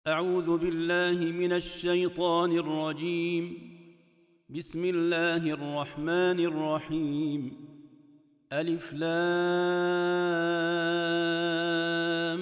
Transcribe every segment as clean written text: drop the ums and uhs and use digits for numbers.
أعوذ بالله من الشيطان الرجيم. بسم الله الرحمن الرحيم. ألف لام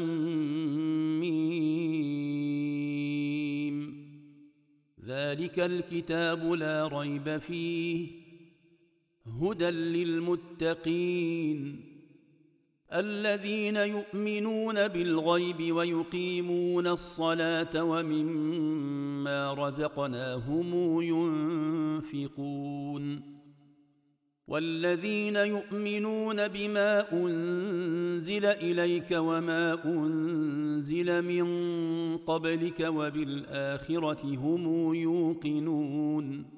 ميم. ذلك الكتاب لا ريب فيه هدى للمتقين الذين يؤمنون بالغيب ويقيمون الصلاة ومما رزقناهم ينفقون والذين يؤمنون بما أنزل إليك وما أنزل من قبلك وبالآخرة هم يوقنون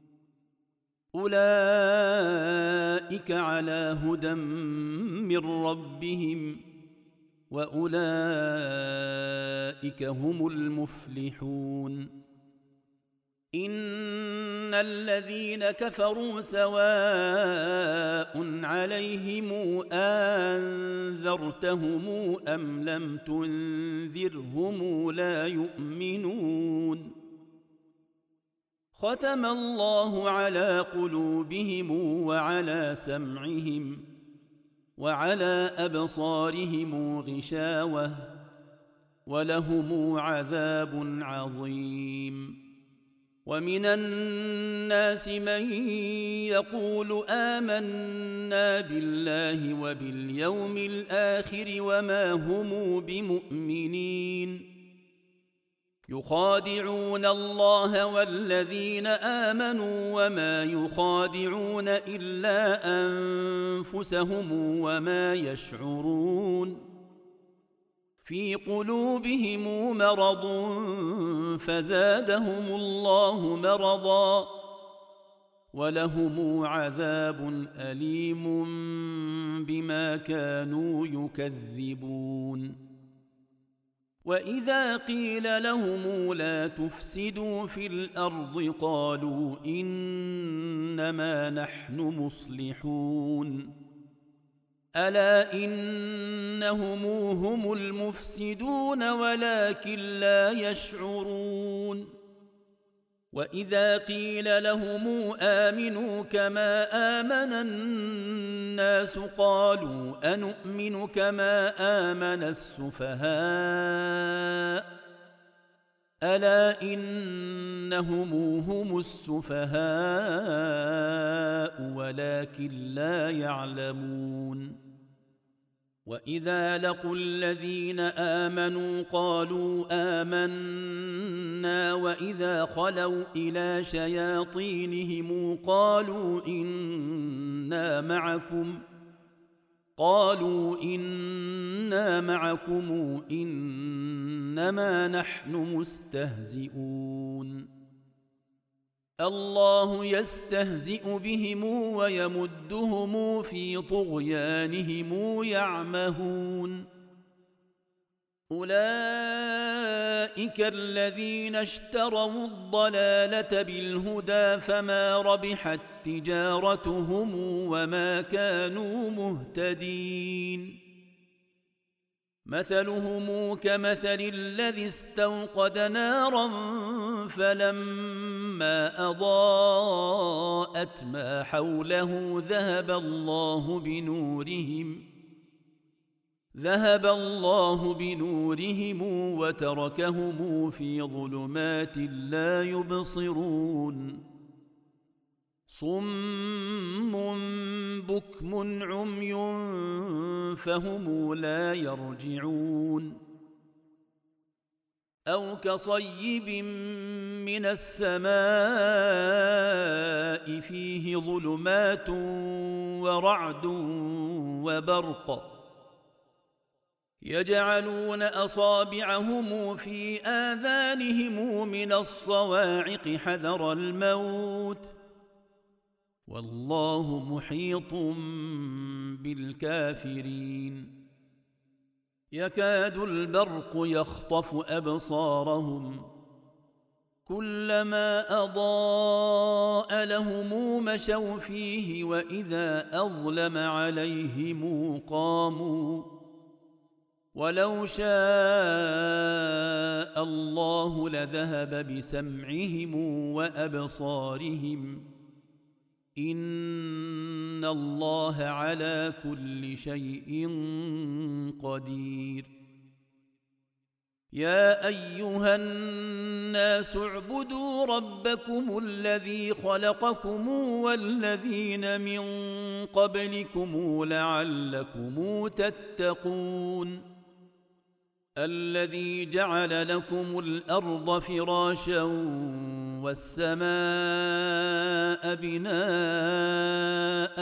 أولئك على هدى من ربهم وأولئك هم المفلحون. إن الذين كفروا سواء عليهم أنذرتهم أم لم تنذرهم لا يؤمنون. ختم الله على قلوبهم وعلى سمعهم وعلى أبصارهم غشاوة ولهم عذاب عظيم. ومن الناس من يقول آمنا بالله وباليوم الآخر وما هم بمؤمنين يخادعون الله والذين آمنوا وما يخادعون إلا أنفسهم وما يشعرون. في قلوبهم مرض فزادهم الله مرضا ولهم عذاب أليم بما كانوا يكذبون. وإذا قيل لهم لا تفسدوا في الأرض قالوا إنما نحن مصلحون ألا إنهم هم المفسدون ولكن لا يشعرون. وإذا قيل لهم آمنوا كما آمن الناس قالوا أنؤمن كما آمن السفهاء ألا إنهم هم السفهاء ولكن لا يعلمون. وإذا لقوا الذين آمنوا قالوا آمنا وإذا خلوا إلى شياطينهم قالوا إنا معكم إنما نحن مستهزئون. الله يستهزئ بهم ويمدهم في طغيانهم يعمهون. أولئك الذين اشتروا الضلالة بالهدى فما ربحت تجارتهم وما كانوا مهتدين. مثلهم كمثل الذي استوقد نارا فلما أضاءت ما حوله ذهب الله بنورهم وتركهم في ظلمات لا يبصرون. صم بكم عمي فهم لا يرجعون. أو كصيب من السماء فيه ظلمات ورعد وبرق يجعلون أصابعهم في آذانهم من الصواعق حذر الموت والله محيط بالكافرين. يكاد البرق يخطف أبصارهم كلما أضاء لهم مشوا فيه وإذا أظلم عليهم قاموا ولو شاء الله لذهب بسمعهم وأبصارهم إن الله على كل شيء قدير. يا أيها الناس اعبدوا ربكم الذي خلقكم والذين من قبلكم لعلكم تتقون. الذي جعل لكم الأرض فراشا والسماء بناء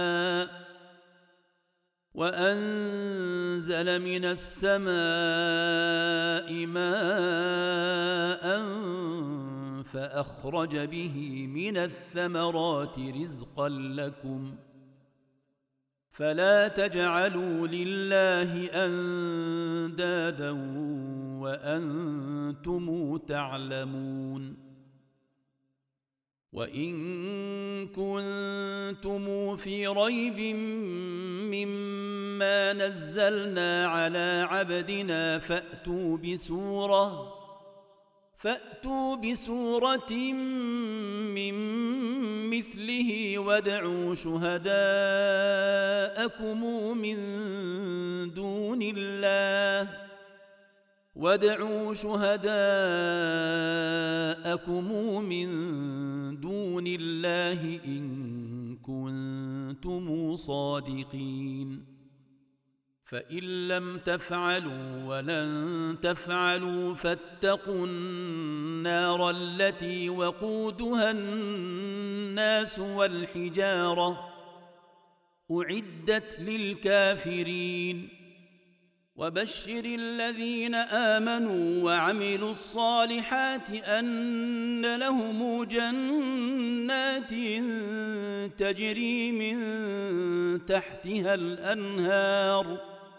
وأنزل من السماء ماء فأخرج به من الثمرات رزقا لكم فلا تجعلوا لله أندادا وأنتم تعلمون. وإن كنتم في ريب مما نزلنا على عبدنا فأتوا بسورة من مثله وادعوا شهداءكم من دون الله إن كنتم صادقين. فإن لم تفعلوا ولن تفعلوا فاتقوا النار التي وقودها الناس والحجارة أعدت للكافرين. وبشر الذين آمنوا وعملوا الصالحات أن لهم جنات تجري من تحتها الأنهار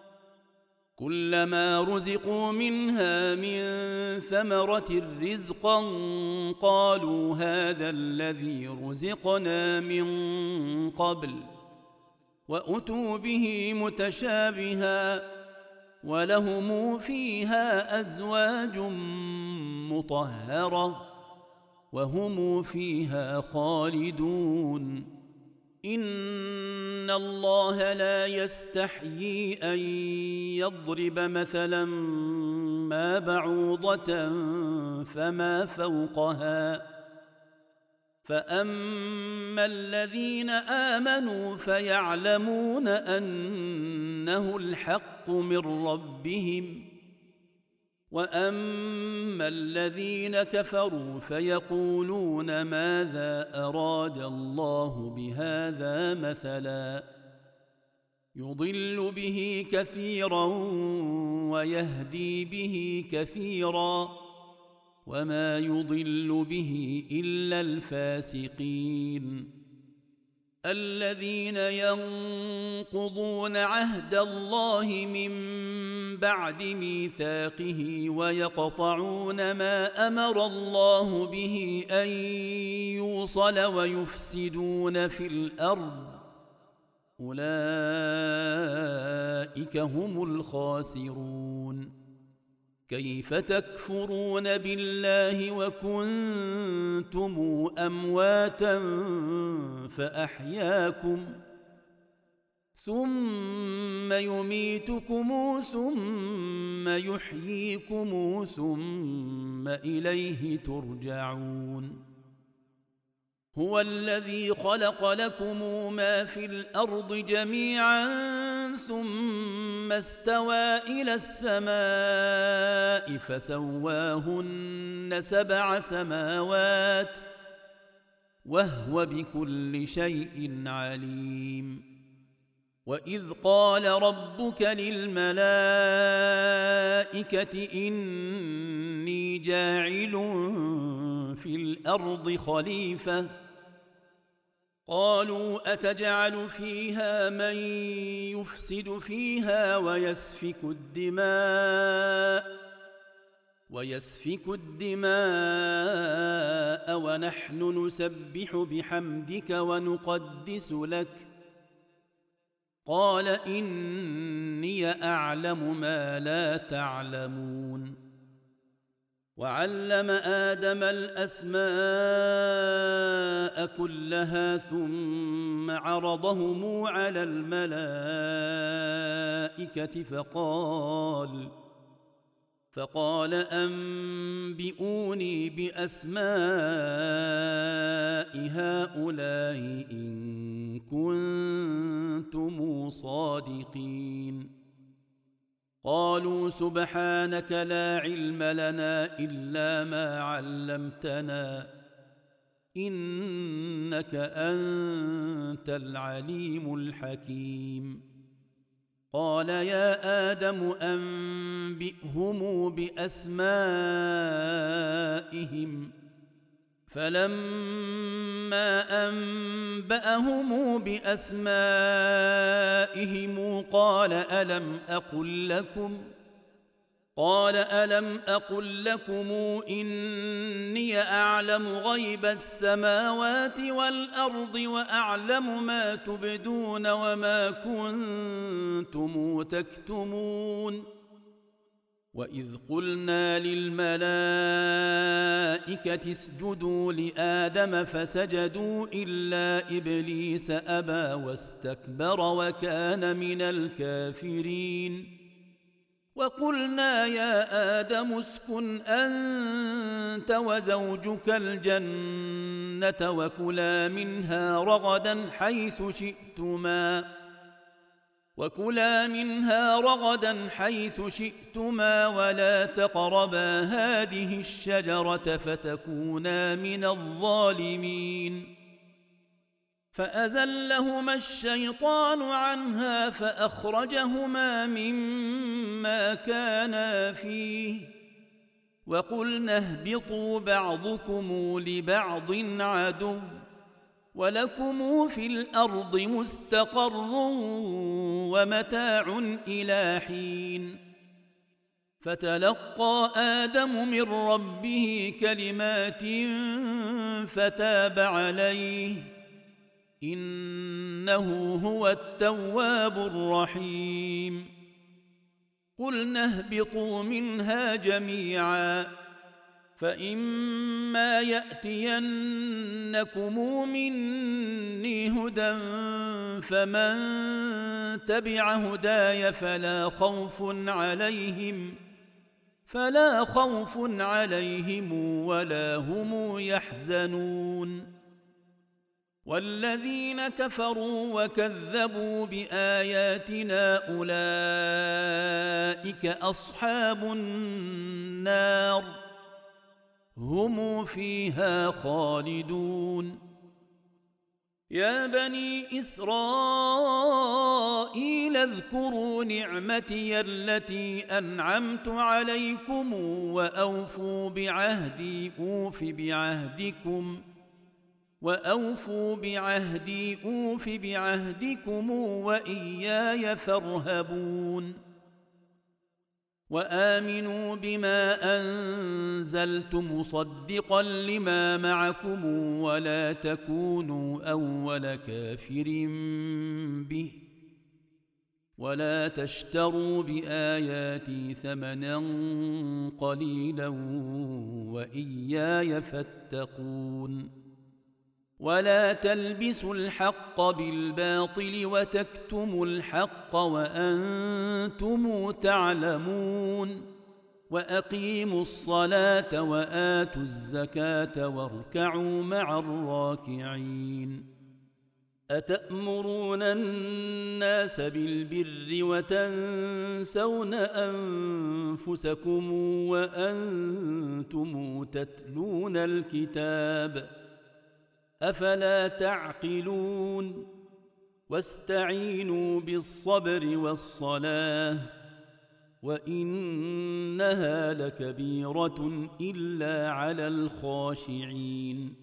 كلما رزقوا منها من ثمرة رزقا قالوا هذا الذي رزقنا من قبل وأتوا به متشابها ولهم فيها أزواج مطهرة وهم فيها خالدون. إن الله لا يستحيي أن يضرب مثلا ما بعوضة فما فوقها فأما الذين آمنوا فيعلمون أنه الحق من ربهم وأما الذين كفروا فيقولون ماذا أراد الله بهذا مثلا يضل به كثيرا ويهدي به كثيرا وما يضل به إلا الفاسقين. الذين ينقضون عهد الله من بعد ميثاقه ويقطعون ما أمر الله به أن يوصل ويفسدون في الأرض أولئك هم الخاسرون. كيف تكفرون بالله وكنتم أمواتا فأحياكم ثم يميتكم ثم يحييكم ثم إليه ترجعون. هو الذي خلق لكم ما في الأرض جميعا ثم استوى إلى السماء فسواهن 7 سماوات وهو بكل شيء عليم. وإذ قال ربك للملائكة إني جاعل في الأرض خليفة قالوا أتجعل فيها من يفسد فيها ويسفك الدماء ونحن نسبح بحمدك ونقدس لك قال إني أعلم ما لا تعلمون. وعلم آدم الأسماء كلها ثم عرضهم على الملائكة فقال أنبئوني بأسماء هؤلاء إن كنتم صادقين. قالوا سبحانك لا علم لنا إلا ما علمتنا إنك أنت العليم الحكيم. قال يا آدم أنبئهم بأسمائهم فلما أنبأهم بأسمائهم قال ألم أقل لكم إني أعلم غيب السماوات والأرض وأعلم ما تبدون وما كنتم تكتمون. وإذ قلنا للملائكة اسجدوا لآدم فسجدوا إلا إبليس أبى واستكبر وكان من الكافرين. وقلنا يا آدم اسكن أنت وزوجك الجنة وكلا منها رغدا حيث شئتما ولا تقربا هذه الشجرة فتكونا من الظالمين. فأزلهما الشيطان عنها فأخرجهما مما كانا فيه وقلنا اهبطوا بعضكم لبعض عدو ولكم في الأرض مستقر ومتاع إلى حين. فتلقى آدم من ربه كلمات فتاب عليه إنه هو التواب الرحيم. قلنا اهبطوا منها جميعا فإما يأتينكم مني هدى فمن تبع هداي فلا خوف عليهم ولا هم يحزنون. والذين كفروا وكذبوا بآياتنا أولئك أصحاب النار هم فيها خالدون. يا بني إسرائيل اذكروا نعمتي التي أنعمت عليكم وأوفوا بعهدي أوف بعهدكم وإياي فارهبون. وآمنوا بما أنزلت مصدقا لما معكم ولا تكونوا أول كافر به ولا تشتروا بآياتي ثمنا قليلا وإياي فاتقون. ولا تلبسوا الحق بالباطل وتكتموا الحق وأنتم تعلمون. وأقيموا الصلاة وآتوا الزكاة واركعوا مع الراكعين. أتأمرون الناس بالبر وتنسون أنفسكم وأنتم تتلون الكتاب أفلا تعقلون. واستعينوا بالصبر والصلاة وإنها لكبيرة إلا على الخاشعين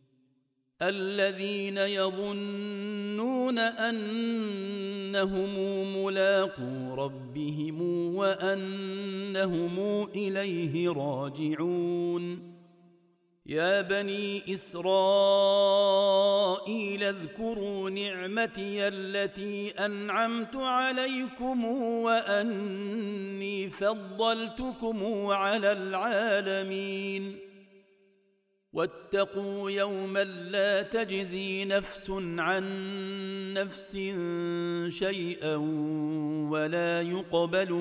الذين يظنون أنهم ملاقو ربهم وأنهم إليه راجعون. يا بني إسرائيل اذكروا نعمتي التي أنعمت عليكم وأني فضلتكم على العالمين واتقوا يوما لا تجزي نفس عن نفس شيئا ولا يقبل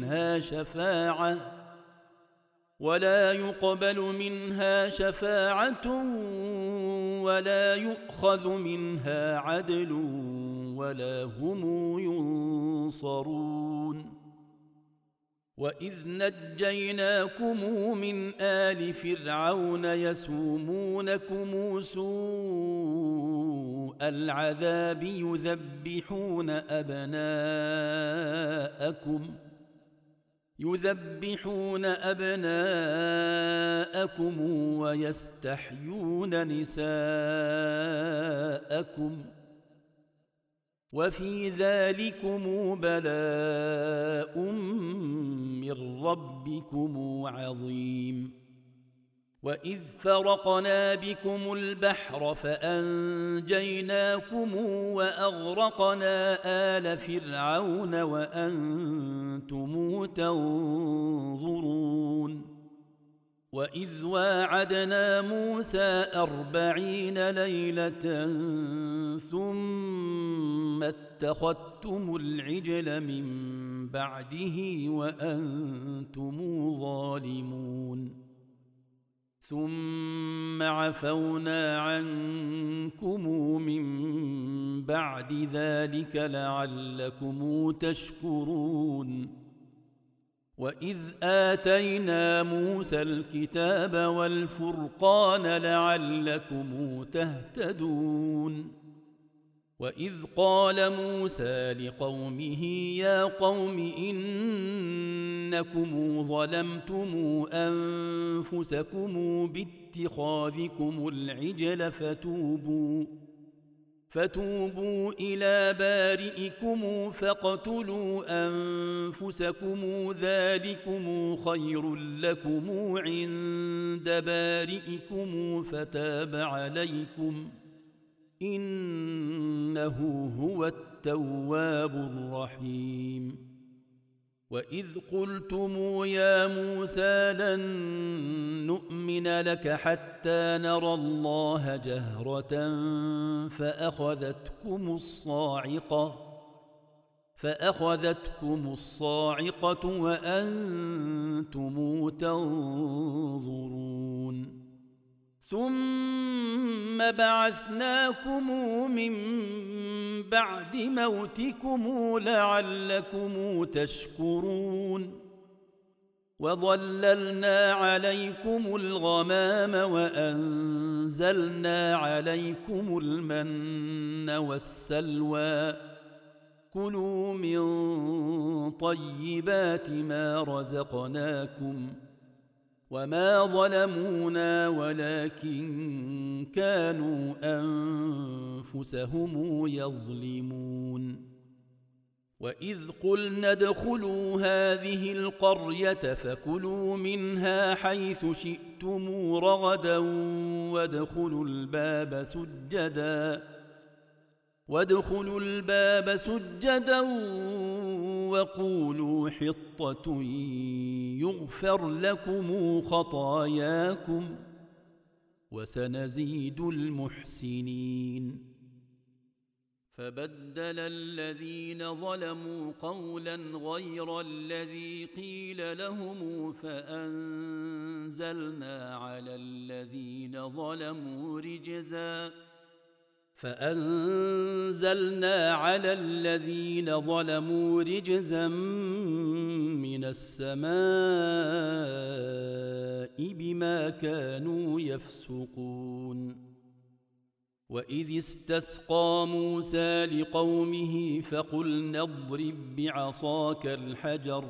منها شفاعة ولا يؤخذ منها عدل ولا هم ينصرون وإذ نجيناكم من آل فرعون يسومونكم سوء العذاب يذبحون أبناءكم ويستحيون نساءكم وفي ذلكم بلاء من ربكم عظيم وإذ فرقنا بكم البحر فأنجيناكم وأغرقنا آل فرعون وأنتم تنظرون وإذ واعدنا موسى 40 ليلة ثم اتخذتم العجل من بعده وأنتم ظالمون ثم عفونا عنكم من بعد ذلك لعلكم تشكرون وإذ آتينا موسى الكتاب والفرقان لعلكم تهتدون وإذ قال موسى لقومه يا قوم إنكم ظلمتم أنفسكم باتخاذكم العجل فتوبوا إلى بارئكم فاقتلوا أنفسكم ذلكم خير لكم عند بارئكم فتاب عليكم إنه هو التواب الرحيم وإذ قلتم يا موسى لن نؤمن لك حتى نرى الله جهرة فأخذتكم الصاعقة وأنتم تنظرون ثم بعثناكم من بعد موتكم لعلكم تشكرون وظللنا عليكم الغمام وأنزلنا عليكم المن والسلوى كلوا من طيبات ما رزقناكم وما ظلمونا ولكن كانوا أنفسهم يظلمون وإذ قلنا ادخلوا هذه القرية فكلوا منها حيث شئتم رغدا وادخلوا الباب سجدا وقولوا حطة يغفر لكم خطاياكم وسنزيد المحسنين فبدل الذين ظلموا قولا غير الذي قيل لهم فأنزلنا على الذين ظلموا رجزا من السماء بما كانوا يفسقون وإذ استسقى موسى لقومه فقلنا اضرب بعصاك الحجر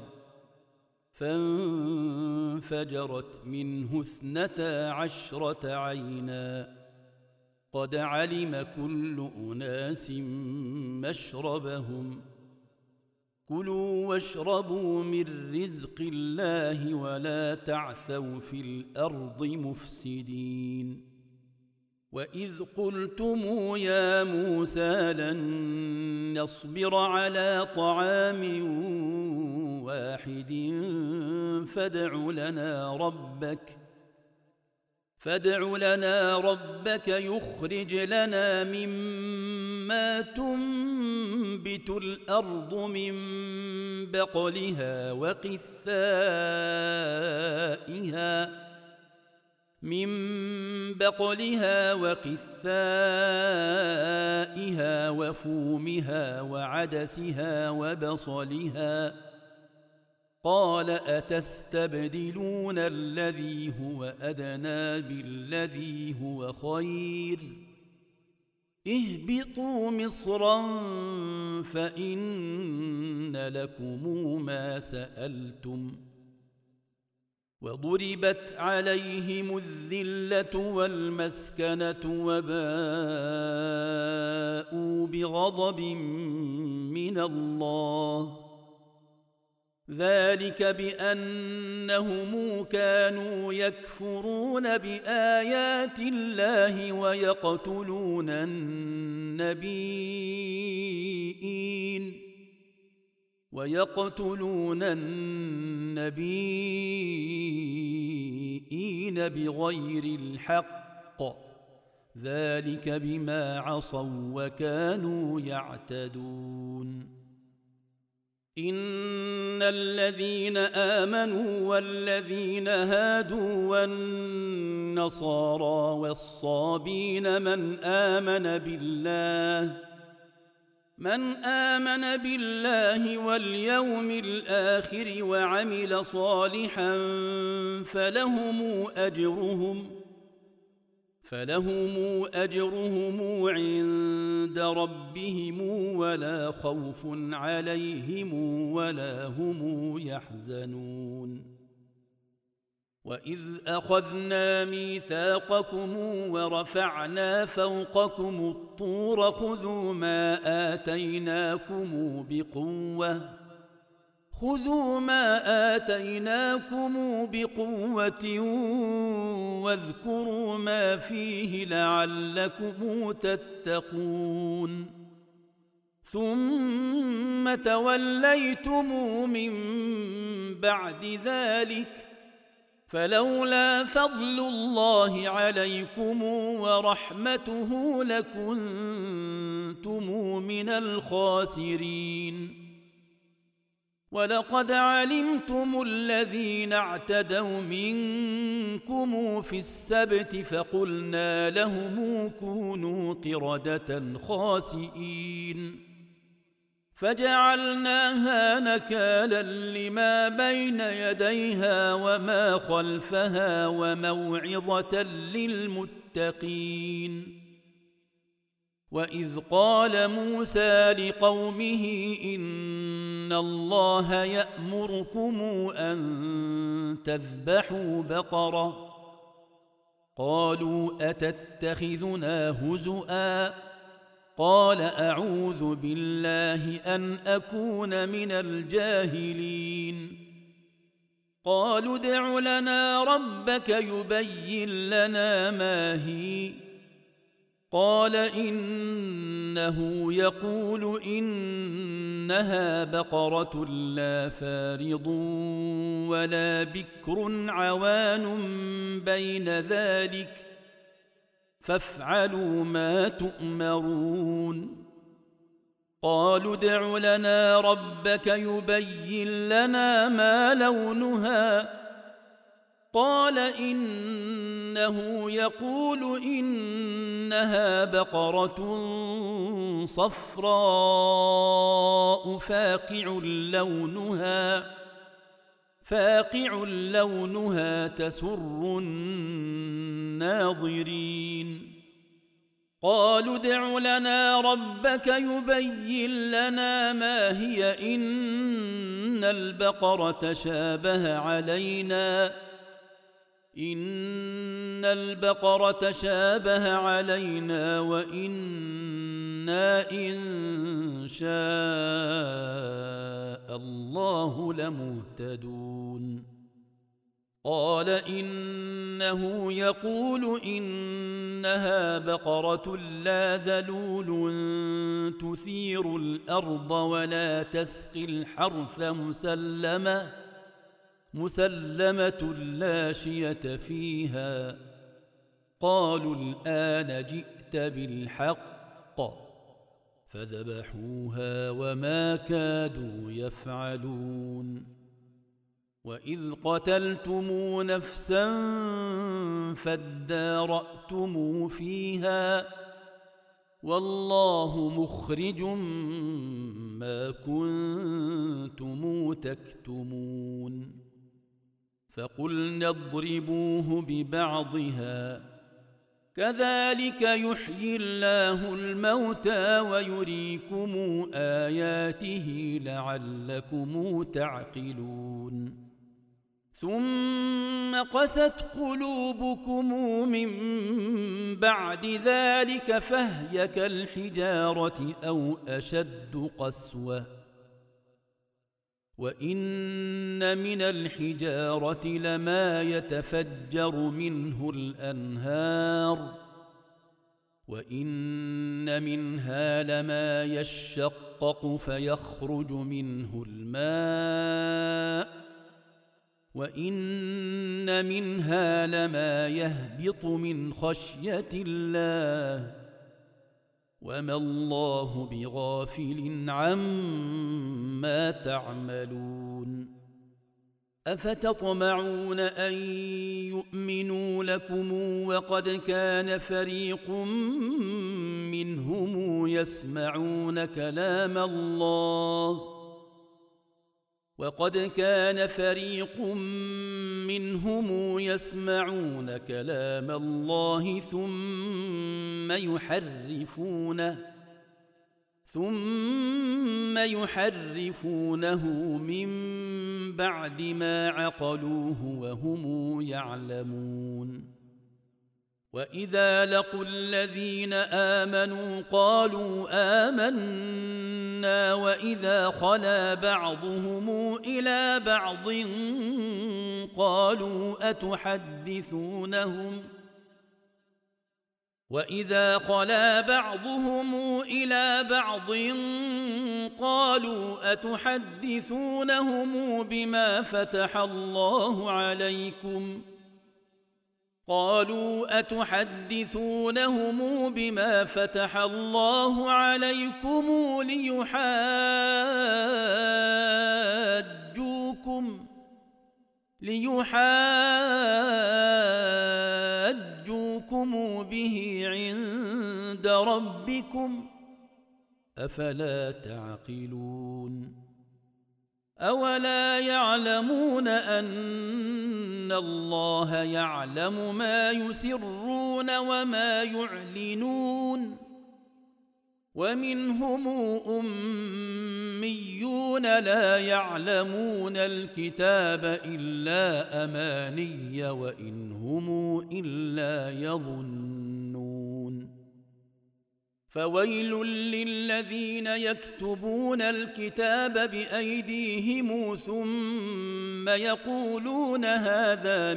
فانفجرت منه 12 عينا قد علم كل أناس مشربهم كلوا واشربوا من رزق الله ولا تعثوا في الأرض مفسدين وإذ قلتم يا موسى لن نصبر على طعام واحد فادع لنا ربك يخرج لنا مما تنبت الأرض من بقلها وقثائها وفومها وعدسها وبصلها قال أتستبدلون الذي هو أدنى بالذي هو خير اهبطوا مصرا فإن لكم ما سألتم وضربت عليهم الذلة والمسكنة وباءوا بغضب من الله ذلك بأنهم كانوا يكفرون بآيات الله ويقتلون النبيين بغير الحق ذلك بما عصوا وكانوا يعتدون إن الذين آمنوا والذين هادوا والنصارى والصابين من آمن بالله واليوم الآخر وعمل صالحا فلهم أجرهم عند ربهم ولا خوف عليهم ولا هم يحزنون وإذ أخذنا ميثاقكم ورفعنا فوقكم الطور خذوا ما آتيناكم بقوة واذكروا ما فيه لعلكم تتقون ثم توليتم من بعد ذلك فلولا فضل الله عليكم ورحمته لكنتم من الخاسرين ولقد علمتم الذين اعتدوا منكم في السبت فقلنا لهم كونوا قردة خاسئين فجعلناها نكالا لما بين يديها وما خلفها وموعظة للمتقين وإذ قال موسى لقومه إن الله يأمركم أن تذبحوا بقرة قالوا أتتخذنا هزؤا قال أعوذ بالله أن أكون من الجاهلين قالوا ادع لنا ربك يبين لنا ما هي قال إنه يقول إنها بقرة لا فارض ولا بكر عوان بين ذلك فافعلوا ما تؤمرون قالوا ادع لنا ربك يبين لنا ما لونها قال إنه يقول إنها بقرة صفراء فاقع لونها تسر الناظرين قالوا ادع لنا ربك يبين لنا ما هي إن البقرة شابه علينا إن البقرة تشابه علينا وإنا إن شاء الله لمهتدون قال إنه يقول إنها بقرة لا ذلول تثير الأرض ولا تسقي الحرث مسلمة لا شية فيها قالوا الآن جئت بالحق فذبحوها وما كادوا يفعلون وإذ قتلتم نفسا فادارأتم فيها والله مخرج ما كنتم تكتمون فقلنا اضربوه ببعضها كذلك يحيي الله الموتى ويريكم آياته لعلكم تعقلون ثم قست قلوبكم من بعد ذلك فهي كالحجارة أو أشد قسوة وإن من الحجارة لما يتفجر منه الأنهار وإن منها لما يشقق فيخرج منه الماء وإن منها لما يهبط من خشية الله وما الله بغافل عما تعملون أفتطمعون أن يؤمنوا لكم وقد كان فريق منهم يسمعون كلام الله ثم يحرفونه من بعد ما عقلوه وهم يعلمون وإذا لقوا الذين آمنوا قالوا آمنا وإذا خلا بعضهم إلى بعض قالوا أتحدثونهم بما فتح الله عليكم ليحاجوكم به عند ربكم أفلا تعقلون أولا يعلمون أن الله يعلم ما يسرون وما يعلنون ومنهم أميون لا يعلمون الكتاب إلا أماني وإن هم إلا يظنون فويل للذين يكتبون الكتاب بأيديهم ثم يقولون هذا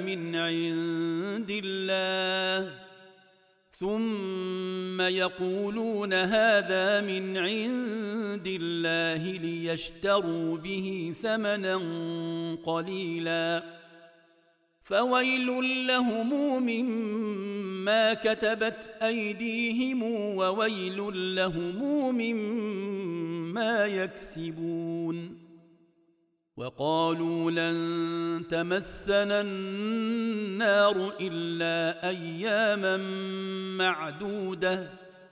من عند الله ليشتروا به ثمنا قليلا فويل لهم مما كتبت أيديهم وويل لهم مما يكسبون وقالوا لن تمسنا النار إلا أياما معدودة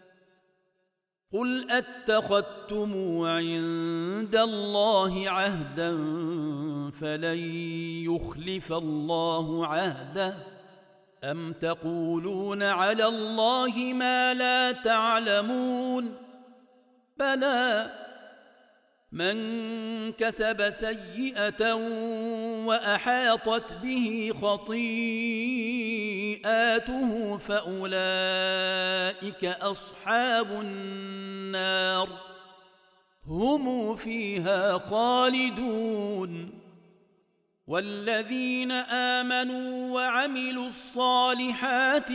قل أتخذتم عند الله عهدا فلن يخلف الله عهده أم تقولون على الله ما لا تعلمون بلى من كسب سيئة وأحاطت به خطيئاته سيئاته فأولئك أصحاب النار هم فيها خالدون. والذين آمنوا وعملوا الصالحات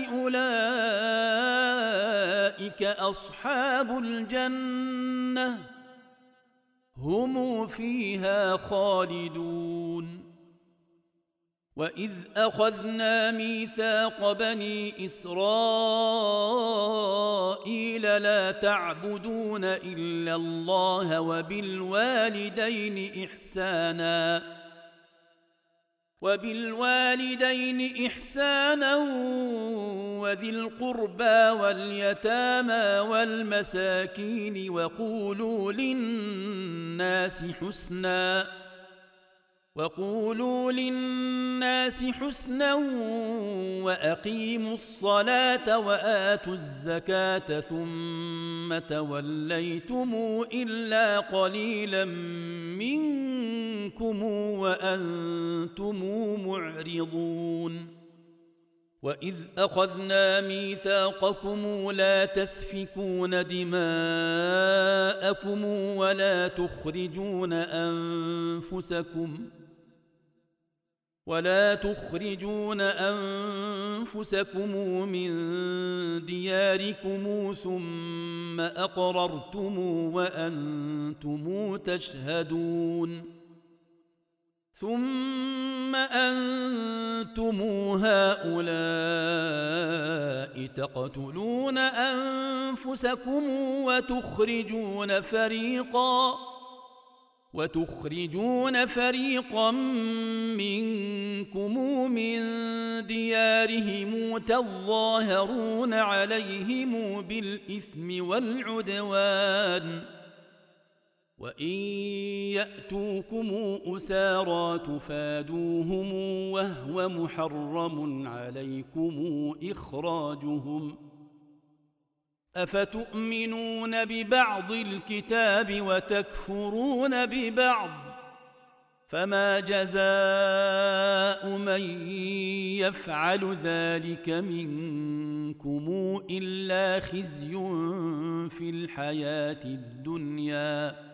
أولئك أصحاب الجنة هم فيها خالدون. وإذ أخذنا ميثاق بني إسرائيل لا تعبدون إلا الله وبالوالدين إحسانا وذي القربى واليتامى والمساكين وقولوا للناس حسنا وأقيموا الصلاة وآتوا الزكاة ثم توليتم إلا قليلا منكم وأنتم معرضون. وإذ أخذنا ميثاقكم لا تسفكون دماءكم ولا تخرجون أنفسكم من دياركم ثم أقررتم وأنتم تشهدون. ثم أنتم هؤلاء تقتلون أنفسكم وتخرجون فريقا منكم من ديارهم تظاهرون عليهم بالإثم والعدوان وإن يأتوكم أسارى تفادوهم وهو محرم عليكم إخراجهم أفتؤمنون ببعض الكتاب وتكفرون ببعض فما جزاء من يفعل ذلك منكم إلا خزي في الحياة الدنيا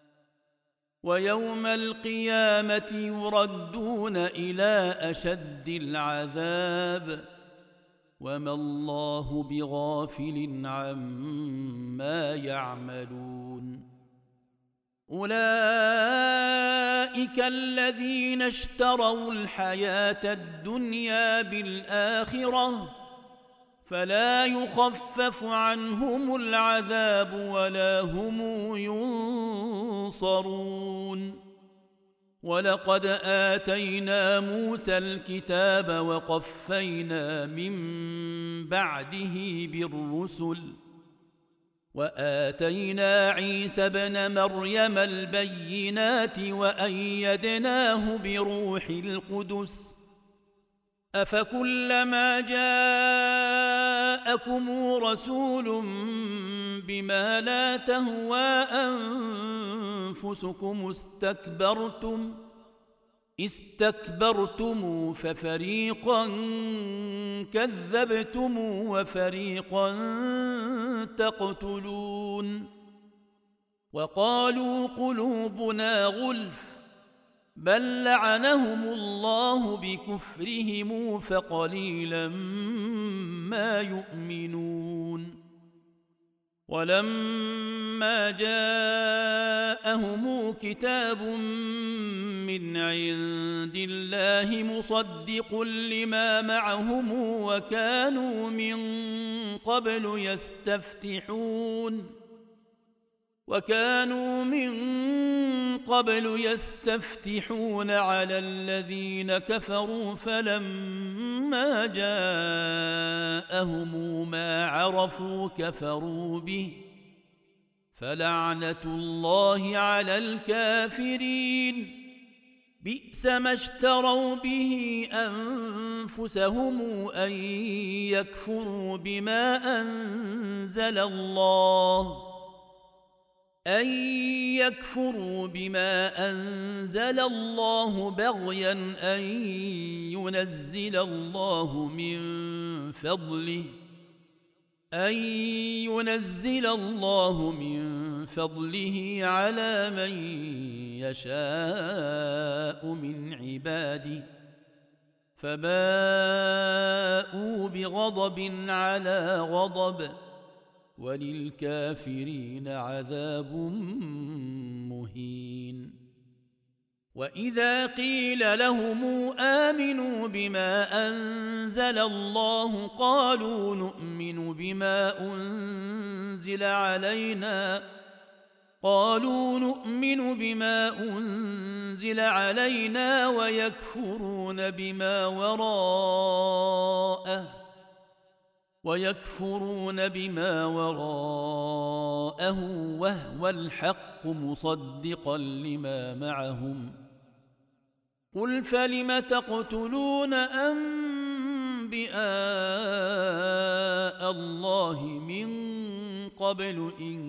ويوم القيامة يردون إلى أشد العذاب وما الله بغافل عما يعملون. أولئك الذين اشتروا الحياة الدنيا بالآخرة فلا يخفف عنهم العذاب ولا هم ينصرون. ولقد آتينا موسى الكتاب وقفينا من بعده بالرسل وآتينا عيسى ابن مريم البينات وأيدناه بروح القدس أفكلما جاءكم رسول بما لا تهوى أنفسكم استكبرتم ففريقا كذبتم وفريقا تقتلون. وقالوا قلوبنا غلف بل لعنهم الله بكفرهم فقليلا ما يؤمنون. ولما جاءهم كتاب من عند الله مصدق لما معهم وكانوا من قبل يستفتحون على الذين كفروا فلما جاءهم ما عرفوا كفروا به فلعنة الله على الكافرين. بئس ما اشتروا به أنفسهم أن يكفروا بما أنزل الله أن يكفروا بما أنزل الله بغيا أن ينزل الله من فضله على من يشاء من عباده فباءوا بغضب على غضب وللكافرين عذاب مهين. وإذا قيل لهم آمنوا بما أنزل الله قالوا نؤمن بما أنزل علينا ويكفرون بما وراءه وهو الحق مصدقا لما معهم قل فلم تقتلون أنبياء الله من قبل إن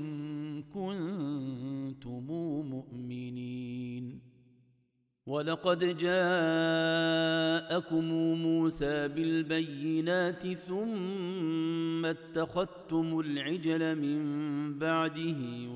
كنتم مؤمنين ولقد جاءكم موسى بالبينات ثم اتخذتم العجل من بعده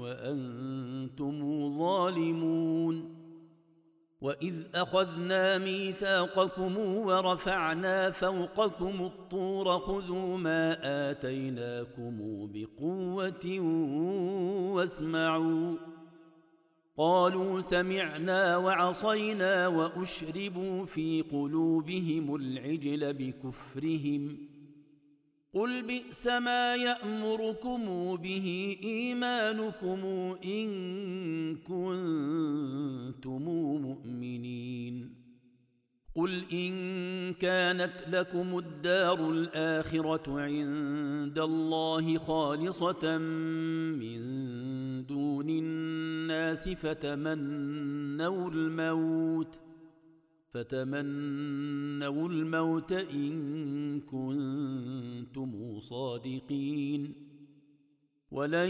وأنتم ظالمون وإذ أخذنا ميثاقكم ورفعنا فوقكم الطور خذوا ما آتيناكم بقوة واسمعوا قالوا سمعنا وعصينا وأشربوا في قلوبهم العجل بكفرهم قل بئس ما يأمركم به إيمانكم إن كنتم مؤمنين قل إن كانت لكم الدار الآخرة عند الله خالصة من دون الناس فتمنوا الموت إن كنتم صادقين ولن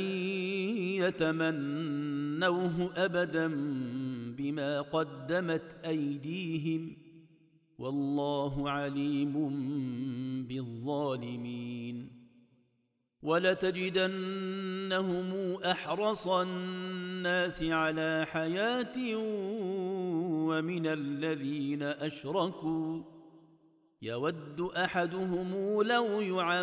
يتمنوه أبدا بما قدمت أيديهم والله عليم بالظالمين ولتجدنهم أحرص الناس على حياة ومن الذين أشركوا يود أحدهم لو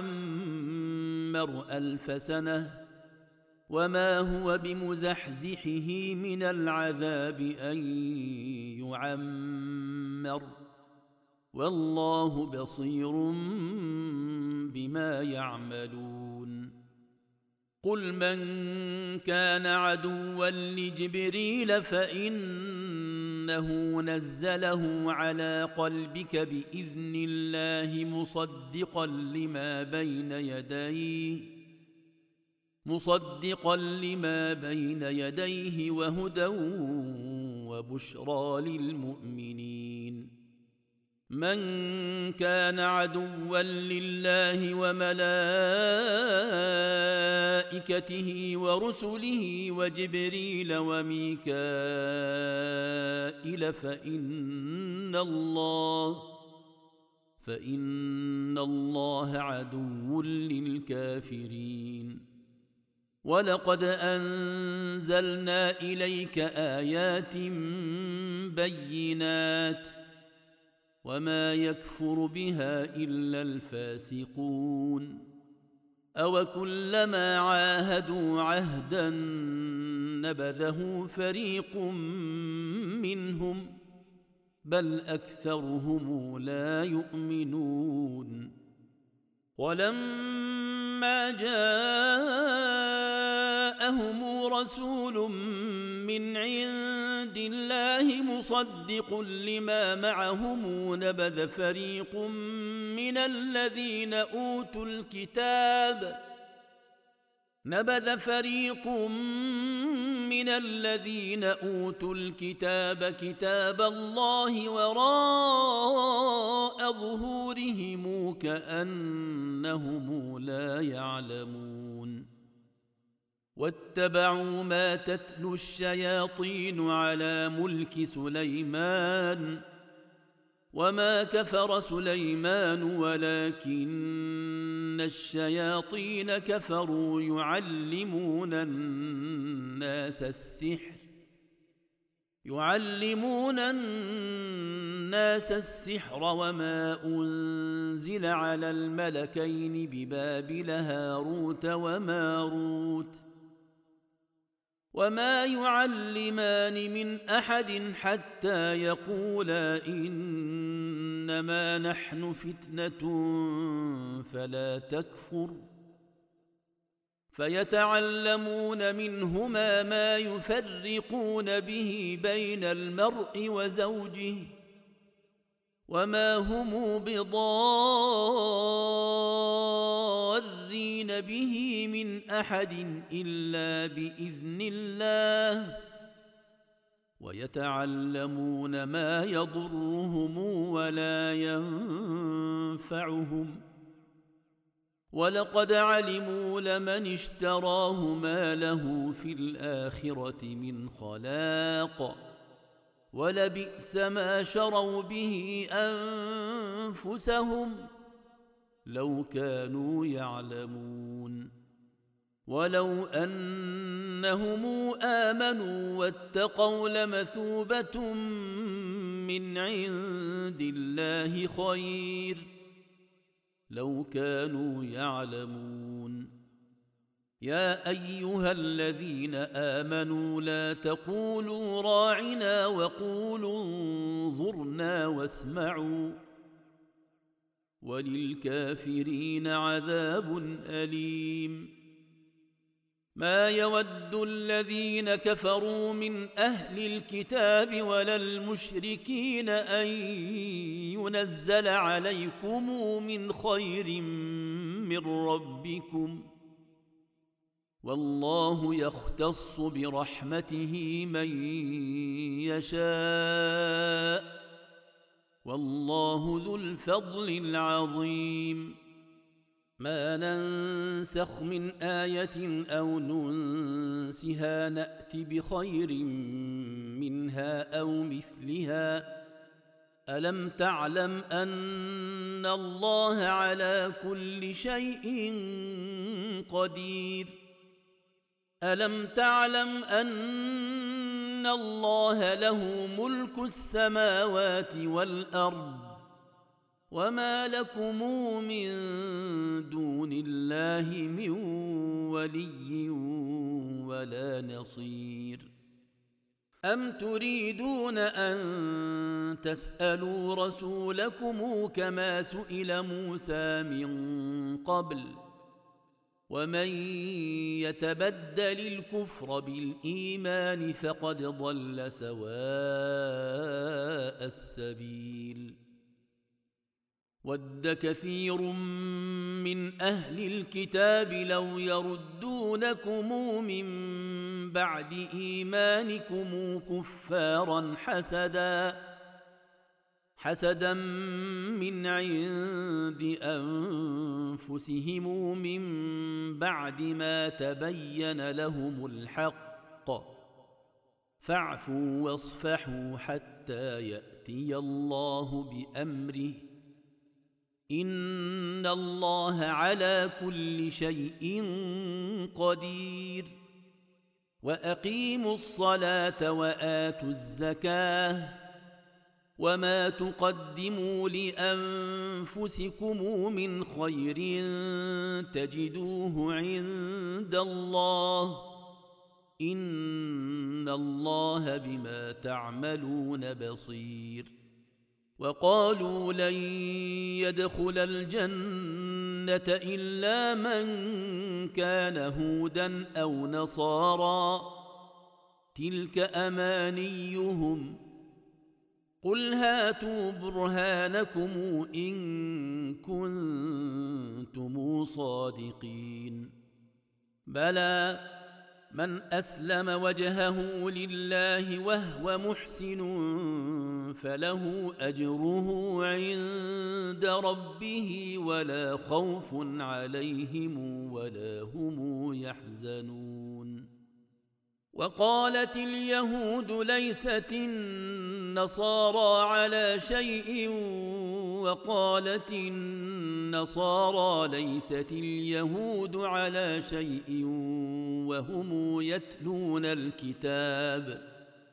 يعمر 1000 سنة وما هو بمزحزحه من العذاب أن يعمر والله بصير بما يعملون قل من كان عدوا لجبريل فإنه نزله على قلبك بإذن الله مصدقا لما بين يديه وهدى وبشرى للمؤمنين من كان عدوا لله وملائكته ورسله وجبريل وميكائيل فإن الله عدو للكافرين ولقد أنزلنا إليك آيات بينات وما يكفر بها إلا الفاسقون أوكلما عاهدوا عهدا نبذه فريق منهم بل أكثرهم لا يؤمنون ولما جاءهم رسول من عند الله مصدق لما معهم نبذ فريق من الذين أوتوا الكتاب كتاب الله وراء ظهورهم كأنهم لا يعلمون واتبعوا ما تتلو الشياطين على ملك سليمان وما كفر سليمان ولكن الشياطين كفروا يعلمون الناس السحر وما أنزل على الملكين ببابل هاروت وماروت وما يعلمان من أحد حتى يقولا إنما نحن فتنة فلا تكفر فيتعلمون منهما ما يفرقون به بين المرء وزوجه وما هم بضارين به من أحد إلا بإذن الله ويتعلمون ما يضرهم ولا ينفعهم ولقد علموا لمن اشتراه ما له في الآخرة من خلاق ولبئس ما شروا به أنفسهم لو كانوا يعلمون ولو أنهم آمنوا واتقوا لمثوبة من عند الله خير لو كانوا يعلمون يا أيها الذين آمنوا لا تقولوا راعنا وقولوا انظرنا واسمعوا وللكافرين عذاب أليم ما يود الذين كفروا من أهل الكتاب ولا المشركين أن ينزل عليكم من خير من ربكم والله يختص برحمته من يشاء والله ذو الفضل العظيم ما ننسخ من آية أو ننسها نأت بخير منها أو مثلها ألم تعلم أن الله على كل شيء قدير ألم تعلم أن الله له ملك السماوات والأرض وما لكم من دون الله من ولي ولا نصير أم تريدون أن تسألوا رسولكم كما سئل موسى من قبل ومن يتبدل الكفر بالإيمان فقد ضل سواء السبيل ود كثير من أهل الكتاب لو يردونكم من بعد إيمانكم كفارا حسدا من عند أنفسهم من بعد ما تبين لهم الحق فاعفوا واصفحوا حتى يأتي الله بأمره إن الله على كل شيء قدير وأقيموا الصلاة وآتوا الزكاة وما تقدموا لأنفسكم من خير تجدوه عند الله إن الله بما تعملون بصير وقالوا لن يدخل الجنة إلا من كان هودا أو نصارى تلك أمانيهم قل هاتوا برهانكم إن كنتم صادقين بلى من أسلم وجهه لله وهو محسن فله أجره عند ربه ولا خوف عليهم ولا هم يحزنون وقالت اليهود ليست النصارى على شيء وقالت النصارى ليست اليهود على شيء وهم يتلون الكتاب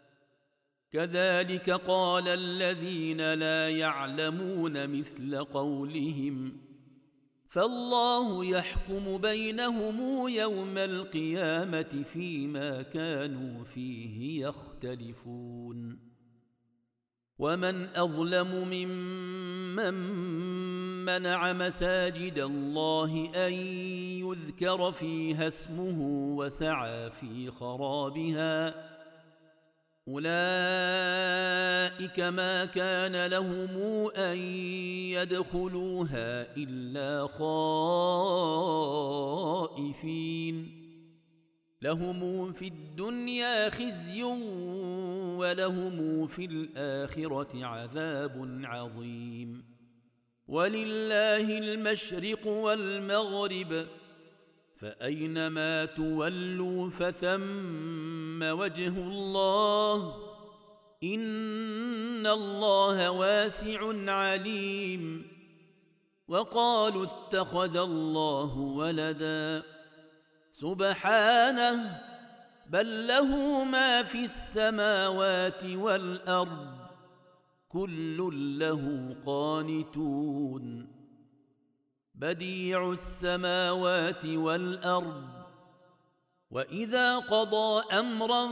كذلك قال الذين لا يعلمون مثل قولهم فالله يحكم بينهم يوم القيامة فيما كانوا فيه يختلفون ومن أظلم ممن منع مساجد الله أن يذكر فيها اسمه وسعى في خرابها أولئك ما كان لهم أن يدخلوها إلا خائفين لهم في الدنيا خزي ولهم في الآخرة عذاب عظيم ولله المشرق والمغرب فأينما تولوا فثم وجه الله إن الله واسع عليم وقالوا اتخذ الله ولدا سبحانه بل له ما في السماوات والأرض كل له قانتون بديع السماوات والأرض وإذا قضى أمرا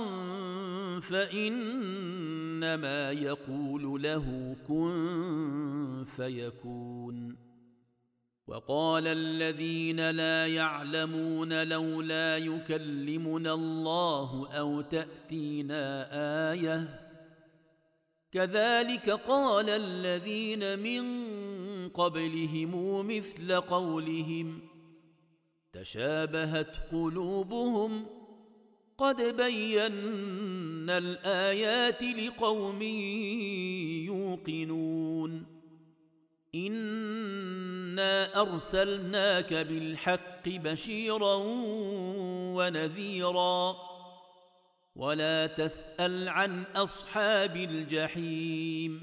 فإنما يقول له كن فيكون وقال الذين لا يعلمون لولا يكلمنا الله أو تأتينا آية كذلك قال الذين من قبلهم مثل قولهم تشابهت قلوبهم قد بينا الآيات لقوم يوقنون إنا أرسلناك بالحق بشيرا ونذيرا ولا تسأل عن أصحاب الجحيم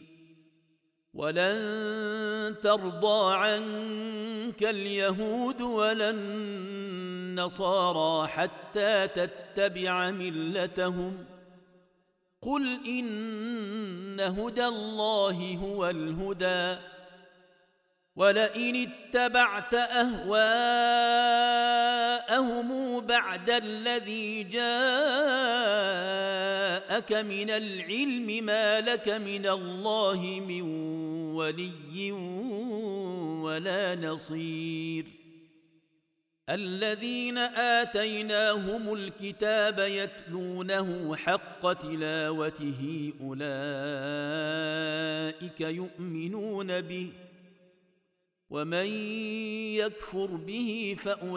ولن ترضى عنك اليهود ولا النصارى حتى تتبع ملتهم قل إن هدى الله هو الهدى ولئن اتبعت أهواءهم بعد الذي جاءك من العلم ما لك من الله من ولي ولا نصير الذين آتيناهم الكتاب يتلونه حق تلاوته أولئك يؤمنون به ومن يكفر به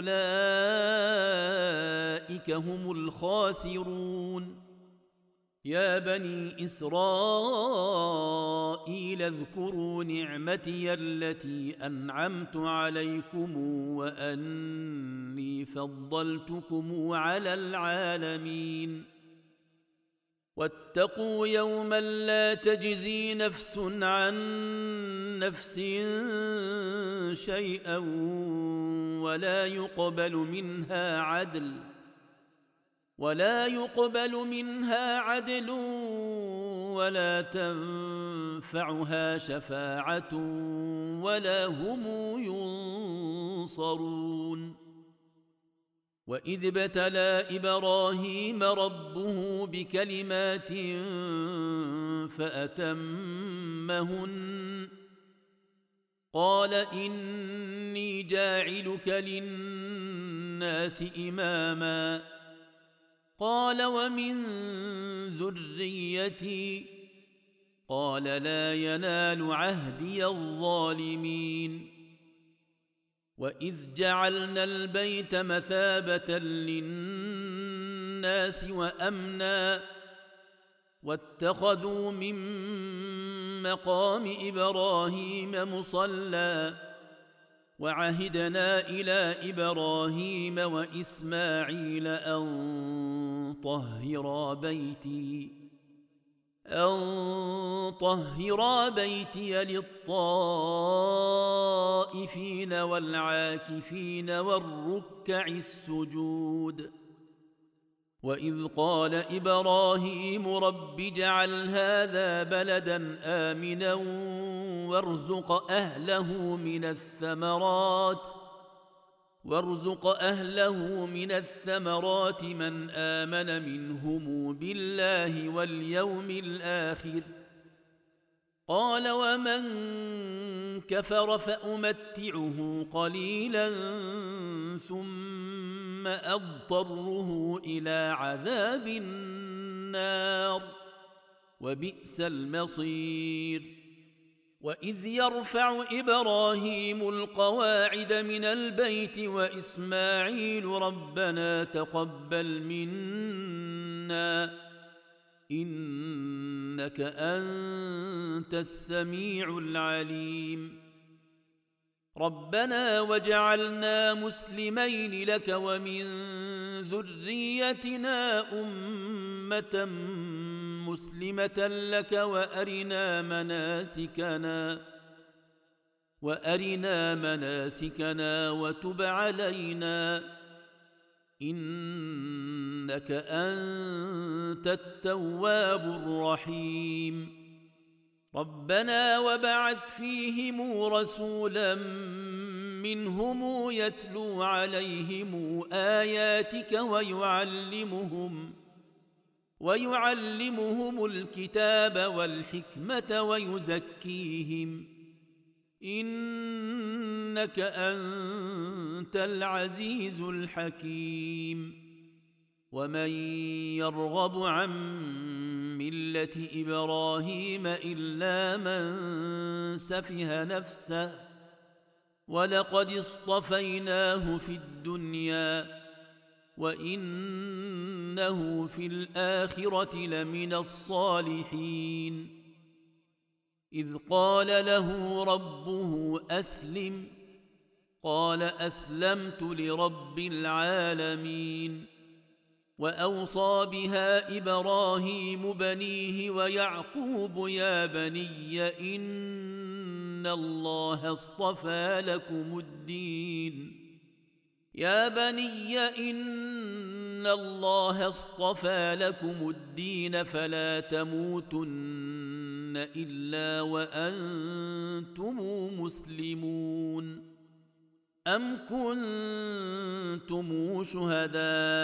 فأولئك هم الخاسرون يا بني إسرائيل اذكروا نعمتي التي أنعمت عليكم وأني فضلتكم على العالمين واتقوا يوما لا تجزي نفس عن نفس شيئا ولا يقبل منها عدل ولا تنفعها شفاعة ولا هم ينصرون وإذ ابتلى إبراهيم ربه بكلمات فأتمهن قال إني جاعلك للناس إماما قال ومن ذريتي قال لا ينال عهدي الظالمين وإذ جعلنا البيت مثابة للناس وأمنا واتخذوا من مقام إبراهيم مصلى وعهدنا إلى إبراهيم وإسماعيل أن طهرا بيتي للطائفين والعاكفين والركع السجود. وإذ قال إبراهيم رب اجعل هذا بلدا آمنا وارزق أهله من الثمرات من آمن منهم بالله واليوم الآخر. قال ومن كفر فأمتعه قليلا ثم أضطره إلى عذاب النار وبئس المصير. وإذ يرفع إبراهيم القواعد من البيت وإسماعيل ربنا تقبل منا إنك أنت السميع العليم. ربنا وجعلنا مسلمين لك ومن ذريتنا أمة مسلمة لك وأرنا مناسكنا وتب علينا إنك أنت التواب الرحيم. ربنا وبعث فيهم رسولا منهم يتلو عليهم آياتك ويعلمهم الكتاب والحكمة ويزكيهم إنك أنت العزيز الحكيم. ومن يرغب عن ملة إبراهيم إلا من سفه نفسه ولقد اصطفيناه في الدنيا وإنه في الآخرة لمن الصالحين. إذ قال له ربه أسلم قال أسلمت لرب العالمين. وأوصى بها إبراهيم بنيه ويعقوب يا بني إن الله اصطفى لكم الدين فلا تموتن إلا وأنتم مسلمون. أم كنتم شهداء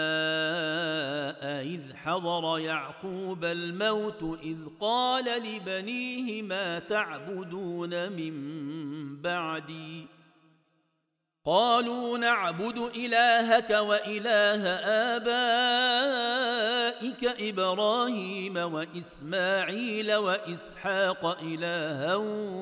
إذ حضر يعقوب الموت إذ قال لبنيه ما تعبدون من بعدي قالوا نعبد إلهك وإله آبائك إبراهيم وإسماعيل وإسحاق إلها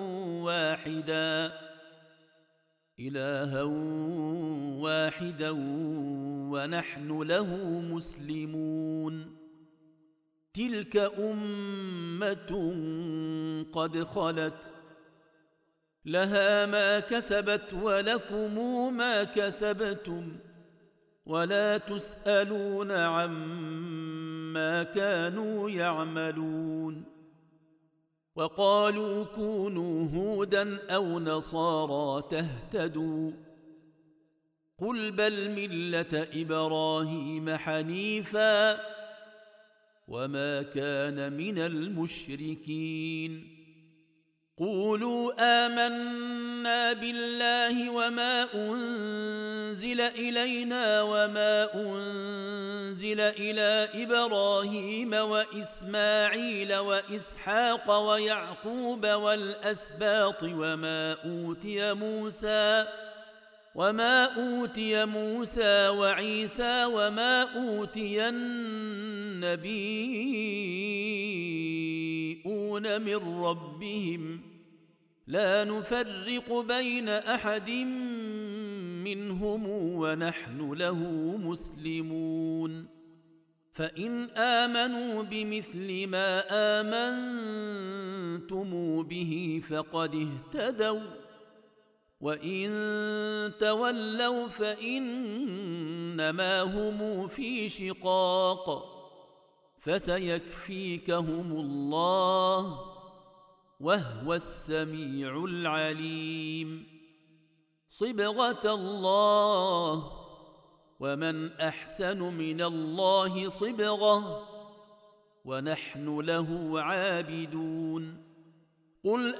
واحدا ونحن له مسلمون. تلك أمة قد خلت لها ما كسبت ولكم ما كسبتم ولا تسألون عما كانوا يعملون. وقالوا كونوا هودا أو نصارى تهتدوا قل بل ملة إبراهيم حنيفا وما كان من المشركين. قولوا آمنا بالله وما أنزل إلينا وما أنزل إلى إبراهيم وإسماعيل وإسحاق ويعقوب والأسباط وما أوتي موسى وعيسى وما أوتي النبيون من ربهم لا نفرق بين أحد منهم ونحن له مسلمون. فإن آمنوا بمثل ما آمنتم به فقد اهتدوا وإن تولوا فإنما هم في شقاق فسيكفيكهم الله وهو السميع العليم. صبغة الله ومن أحسن من الله صبغة ونحن له عابدون. قل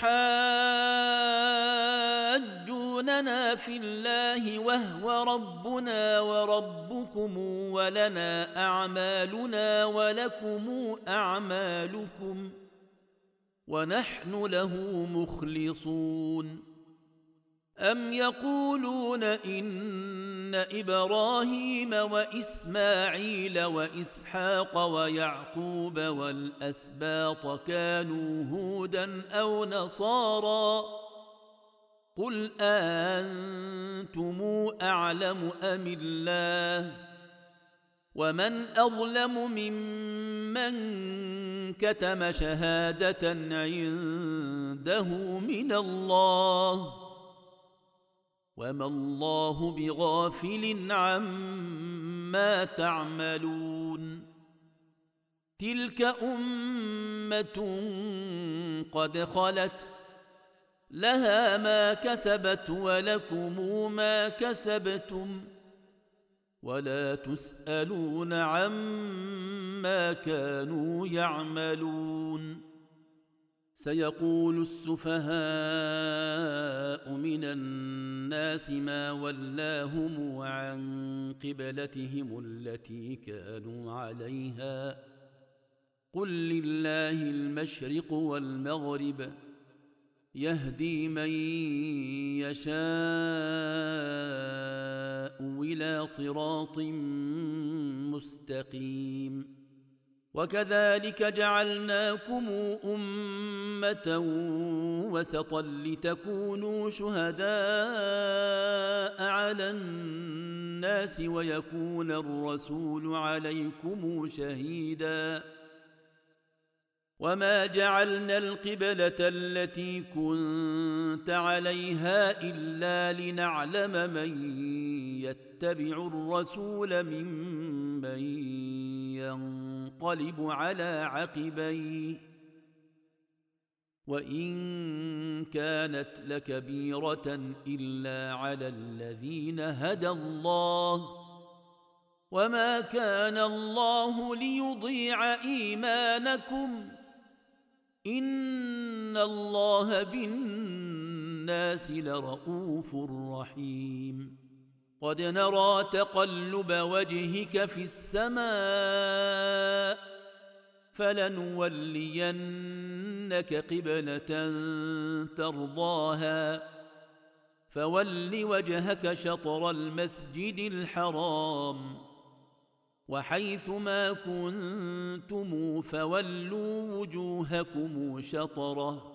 أتحاجوننا في الله وهو ربنا وربكم ولنا أعمالنا ولكم أعمالكم ونحن له مخلصون. أم يقولون إن إبراهيم وإسماعيل وإسحاق ويعقوب والأسباط كانوا هودا أو نصارى؟ قل أأنتم أعلم أم الله؟ ومن أظلم ممن كتم شهادة عنده من الله وما الله بغافل عما تعملون. تلك أمة قد خلت لها ما كسبت ولكم ما كسبتم ولا تسألون عما كانوا يعملون. سيقول السفهاء من الناس ما ولاهم عن قبلتهم التي كانوا عليها قل لله المشرق والمغرب يهدي من يشاء إلى صراط مستقيم. وكذلك جعلناكم أمة وسطا لتكونوا شهداء على الناس ويكون الرسول عليكم شهيدا. وما جعلنا القبلة التي كنت عليها إلا لنعلم من يتبع الرسول ممن ينقلب على عقبيه وإن كانت لكبيرة إلا على الذين هدى الله وما كان الله ليضيع إيمانكم إن الله بالناس لرؤوف رحيم. قد نرى تقلب وجهك في السماء فلنولينك قبلة ترضاها فول وجهك شطر المسجد الحرام وحيث ما كنتم فولوا وجوهكم شطره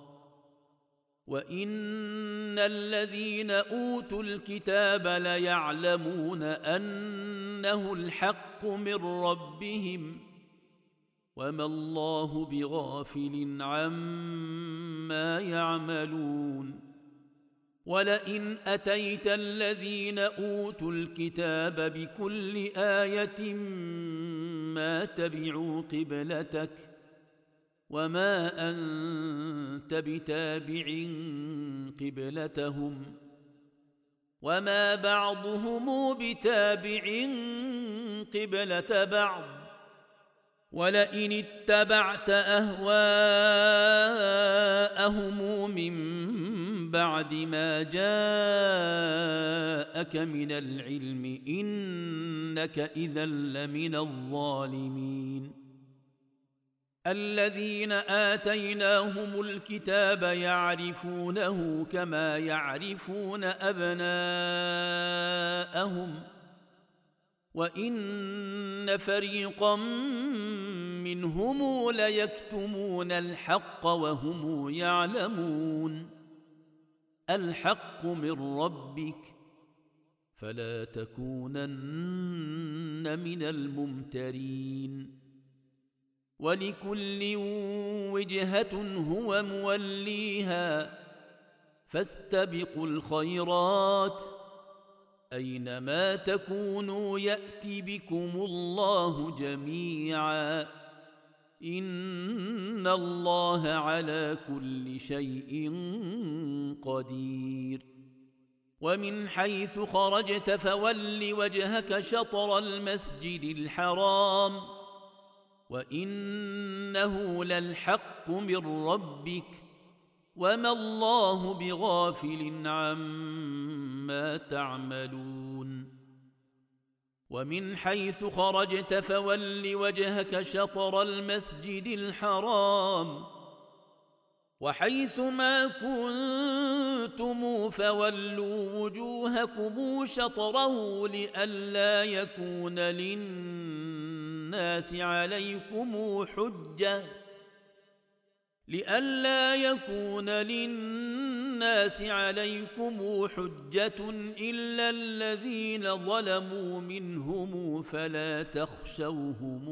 وإن الذين أوتوا الكتاب ليعلمون أنه الحق من ربهم وما الله بغافل عما يعملون. ولئن أتيت الذين أوتوا الكتاب بكل آية ما تبعوا قبلتك وما أنت بتابع قبلتهم وما بعضهم بتابع قبلة بعض ولئن اتبعت أهواءهم من بعد ما جاءك من العلم إنك إذا لمن الظالمين. الذين آتيناهم الكتاب يعرفونه كما يعرفون أبناءهم وإن فريقا منهم ليكتمون الحق وهم يعلمون. الحق من ربك فلا تكونن من الممترين. ولكل وجهة هو موليها فاستبقوا الخيرات أينما تكونوا يأت بكم الله جميعا إن الله على كل شيء قدير ومن حيث خرجت فول وجهك شطر المسجد الحرام وإنه للحق من ربك وما الله بغافل عما تعملون ومن حيث خرجت فول وجهك شطر المسجد الحرام وحيث ما كنتم فولوا وجوهكم شطره لئلا يكون للناس عليكم حجة إلا الذين ظلموا منهم فلا تخشوهم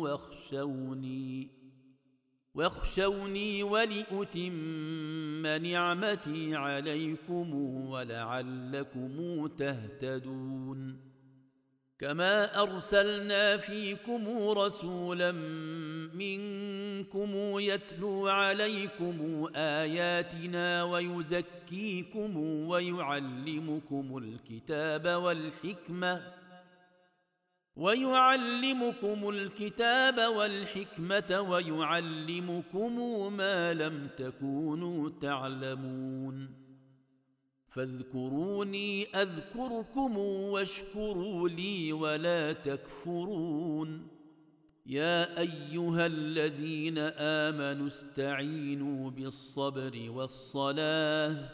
واخشوني ولأتم نعمتي عليكم ولعلكم تهتدون كما أرسلنا فيكم رسولا منكم يتلو عليكم آياتنا ويزكيكم ويعلمكم الكتاب والحكمة ويعلمكم ما لم تكونوا تعلمون فاذكروني أذكركم واشكروا لي ولا تكفرون يا أيها الذين آمنوا استعينوا بالصبر والصلاة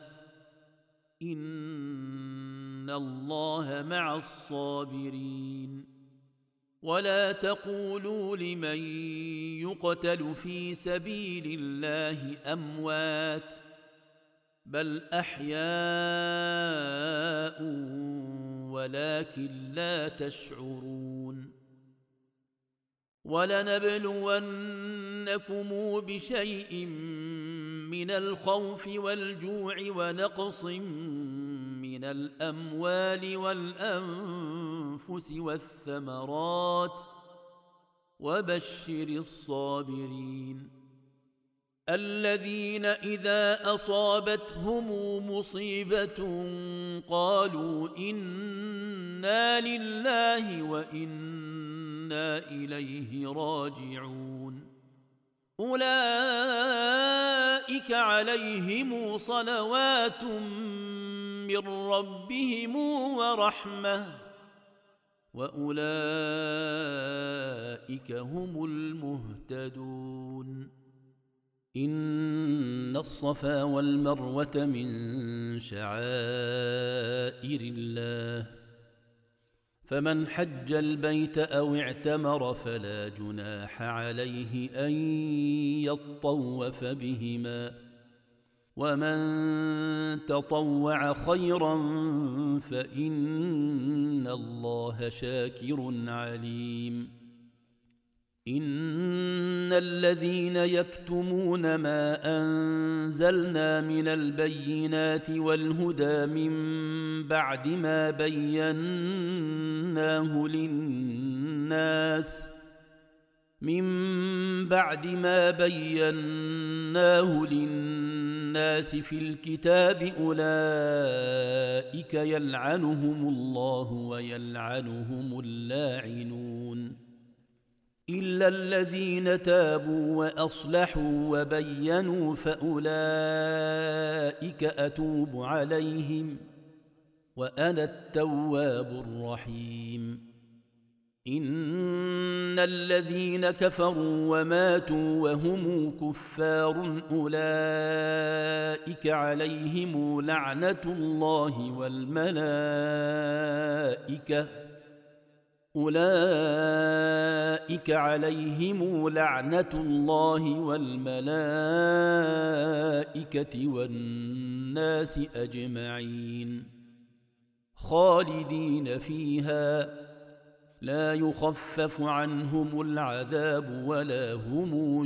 إن الله مع الصابرين ولا تقولوا لمن يقتل في سبيل الله أموات بل أحياء ولكن لا تشعرون ولنبلونكم بشيء من الخوف والجوع ونقص من الأموال والأنفس والثمرات وبشر الصابرين الذين إذا أصابتهم مصيبة قالوا إنا لله وإنا إليه راجعون أولئك عليهم صلوات من ربهم ورحمة وأولئك هم المهتدون إن الصفا والمروة من شعائر الله فمن حج البيت أو اعتمر فلا جناح عليه أن يطوف بهما ومن تطوع خيرا فإن الله شاكر عليم إن الذين يكتمون ما أنزلنا من البينات والهدى من بعد ما بيناه للناس في الكتاب أولئك يلعنهم الله ويلعنهم اللاعنون إلا الذين تابوا وأصلحوا وبينوا فأولئك أتوب عليهم وأنا التواب الرحيم إن الذين كفروا وماتوا وهم كفار أولئك عليهم لعنة الله والملائكة والناس أجمعين خالدين فيها لا يخفف عنهم العذاب ولا هم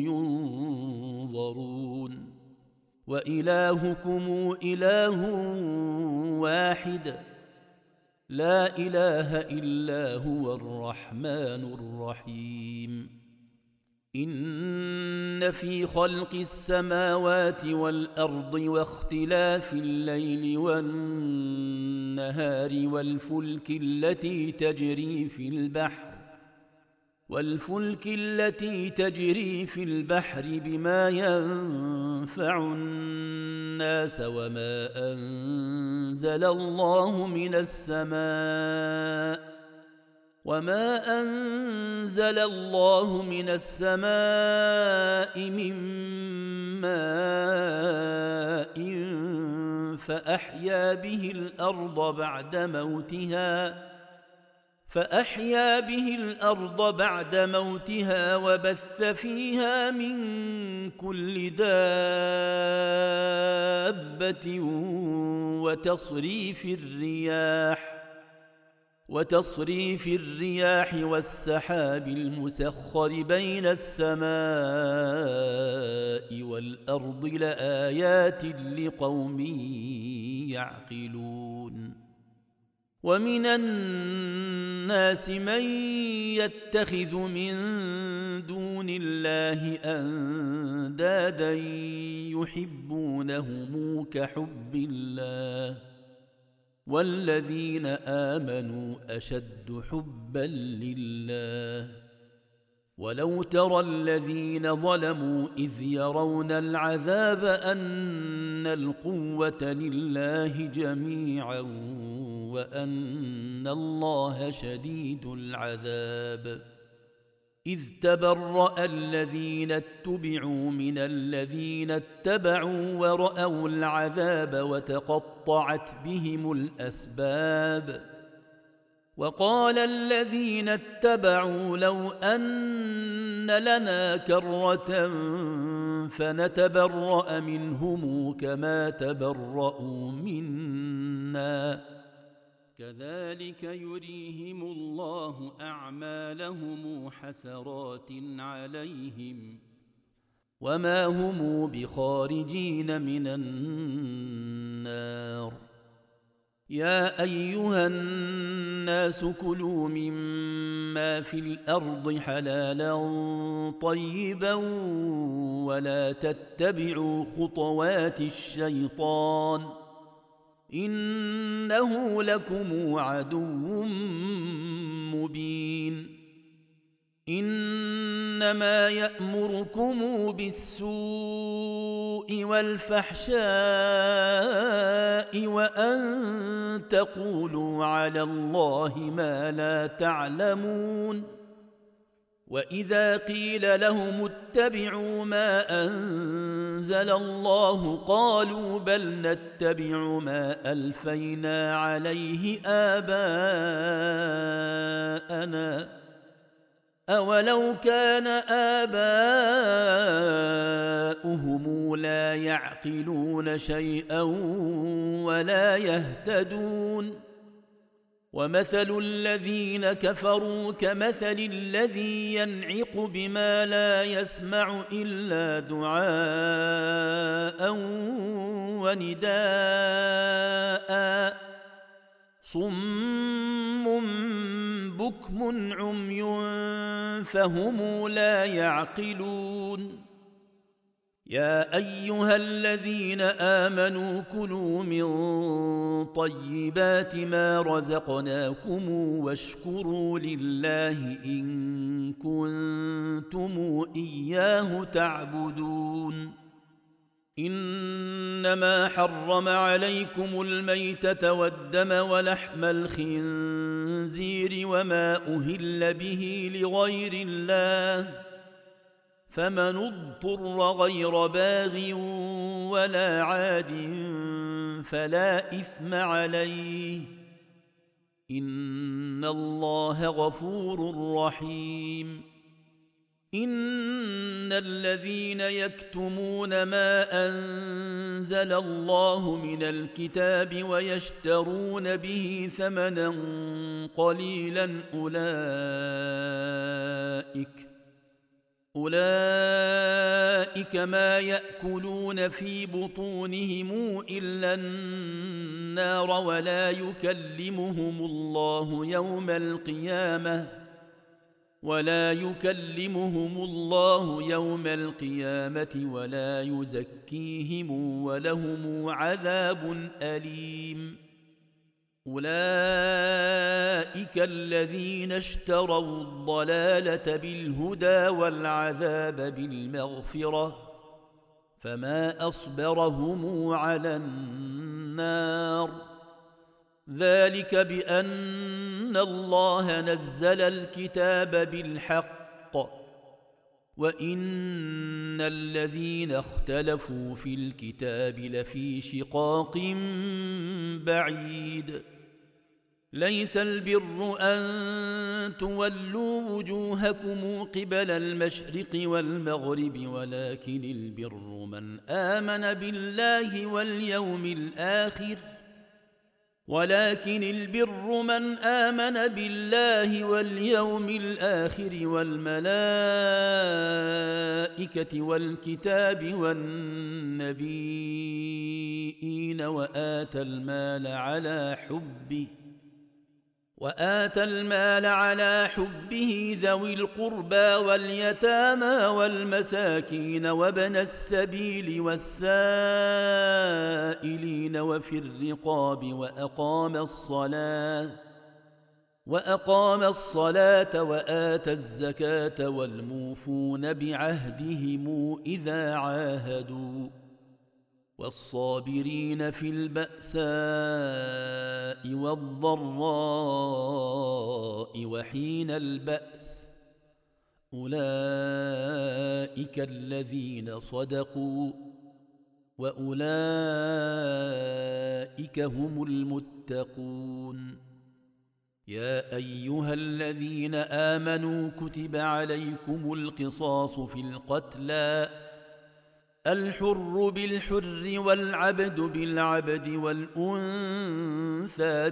ينظرون وإلهكم إله واحد لا إله إلا هو الرحمن الرحيم إن في خلق السماوات والأرض واختلاف الليل والنهار والفلك التي تجري في البحر بما ينفع الناس وما أنزل الله من السماء من ماء فأحيا به الأرض بعد موتها وبث فيها من كل دابة وتصريف الرياح والسحاب المسخر بين السماء والأرض لآيات لقوم يعقلون ومن الناس من يتخذ من دون الله أندادا يحبونهم كحب الله والذين آمنوا أشد حبا لله ولو ترى الذين ظلموا إذ يرون العذاب أن القوة لله جميعا وأن الله شديد العذاب إذ تبرأ الذين اتبعوا من الذين اتبعوا ورأوا العذاب وتقطعت بهم الأسباب وقال الذين اتبعوا لو أن لنا كرة فنتبرأ منهم كما تبرأوا منا كذلك يريهم الله أعمالهم حسرات عليهم وما هم بخارجين من النار يا أيها الناس كلوا مما في الأرض حلالا طيبا ولا تتبعوا خطوات الشيطان إنه لكم عدو مبين إنما يأمركم بالسوء والفحشاء وأن تقولوا على الله ما لا تعلمون وإذا قيل لهم اتبعوا ما أنزل الله قالوا بل نتبع ما ألفينا عليه آباءنا أولو كان آباؤهم لا يعقلون شيئا ولا يهتدون ومثل الذين كفروا كمثل الذي ينعق بما لا يسمع إلا دعاء ونداء صم بكم عمي فهم لا يعقلون يا أيها الذين آمنوا كلوا من طيبات ما رزقناكم واشكروا لله إن كنتم إياه تعبدون إنما حرم عليكم الميتة والدم ولحم الخنزير وما أهل به لغير الله فمن اضطر غير باغ ولا عاد فلا إثم عليه إن الله غفور رحيم إن الذين يكتمون ما أنزل الله من الكتاب ويشترون به ثمنا قليلا أولئك ما يأكلون في بطونهم إلا النار ولا يكلمهم الله يوم القيامة ولا يزكيهم ولهم عذاب أليم. أولئك الذين اشتروا الضلالة بالهدى والعذاب بالمغفرة فما أصبرهم على النار ذلك بأن الله نزل الكتاب بالحق وإن الذين اختلفوا في الكتاب لفي شقاق بعيد. ليس البر أن تولوا وجوهكم قبل المشرق والمغرب ولكن البر من آمن بالله واليوم الآخر والملائكة والكتاب والنبيين وآتى المال على حبه ذوي القربى واليتامى والمساكين وابن السبيل والسائلين وفي الرقاب وأقام الصلاة وآتى الزكاة والموفون بعهدهم إذا عاهدوا والصابرين في البأساء والضراء وحين البأس أولئك الذين صدقوا وأولئك هم المتقون. يا أيها الذين آمنوا كتب عليكم القصاص في القتلى الحر بالحر والعبد بالعبد والأنثى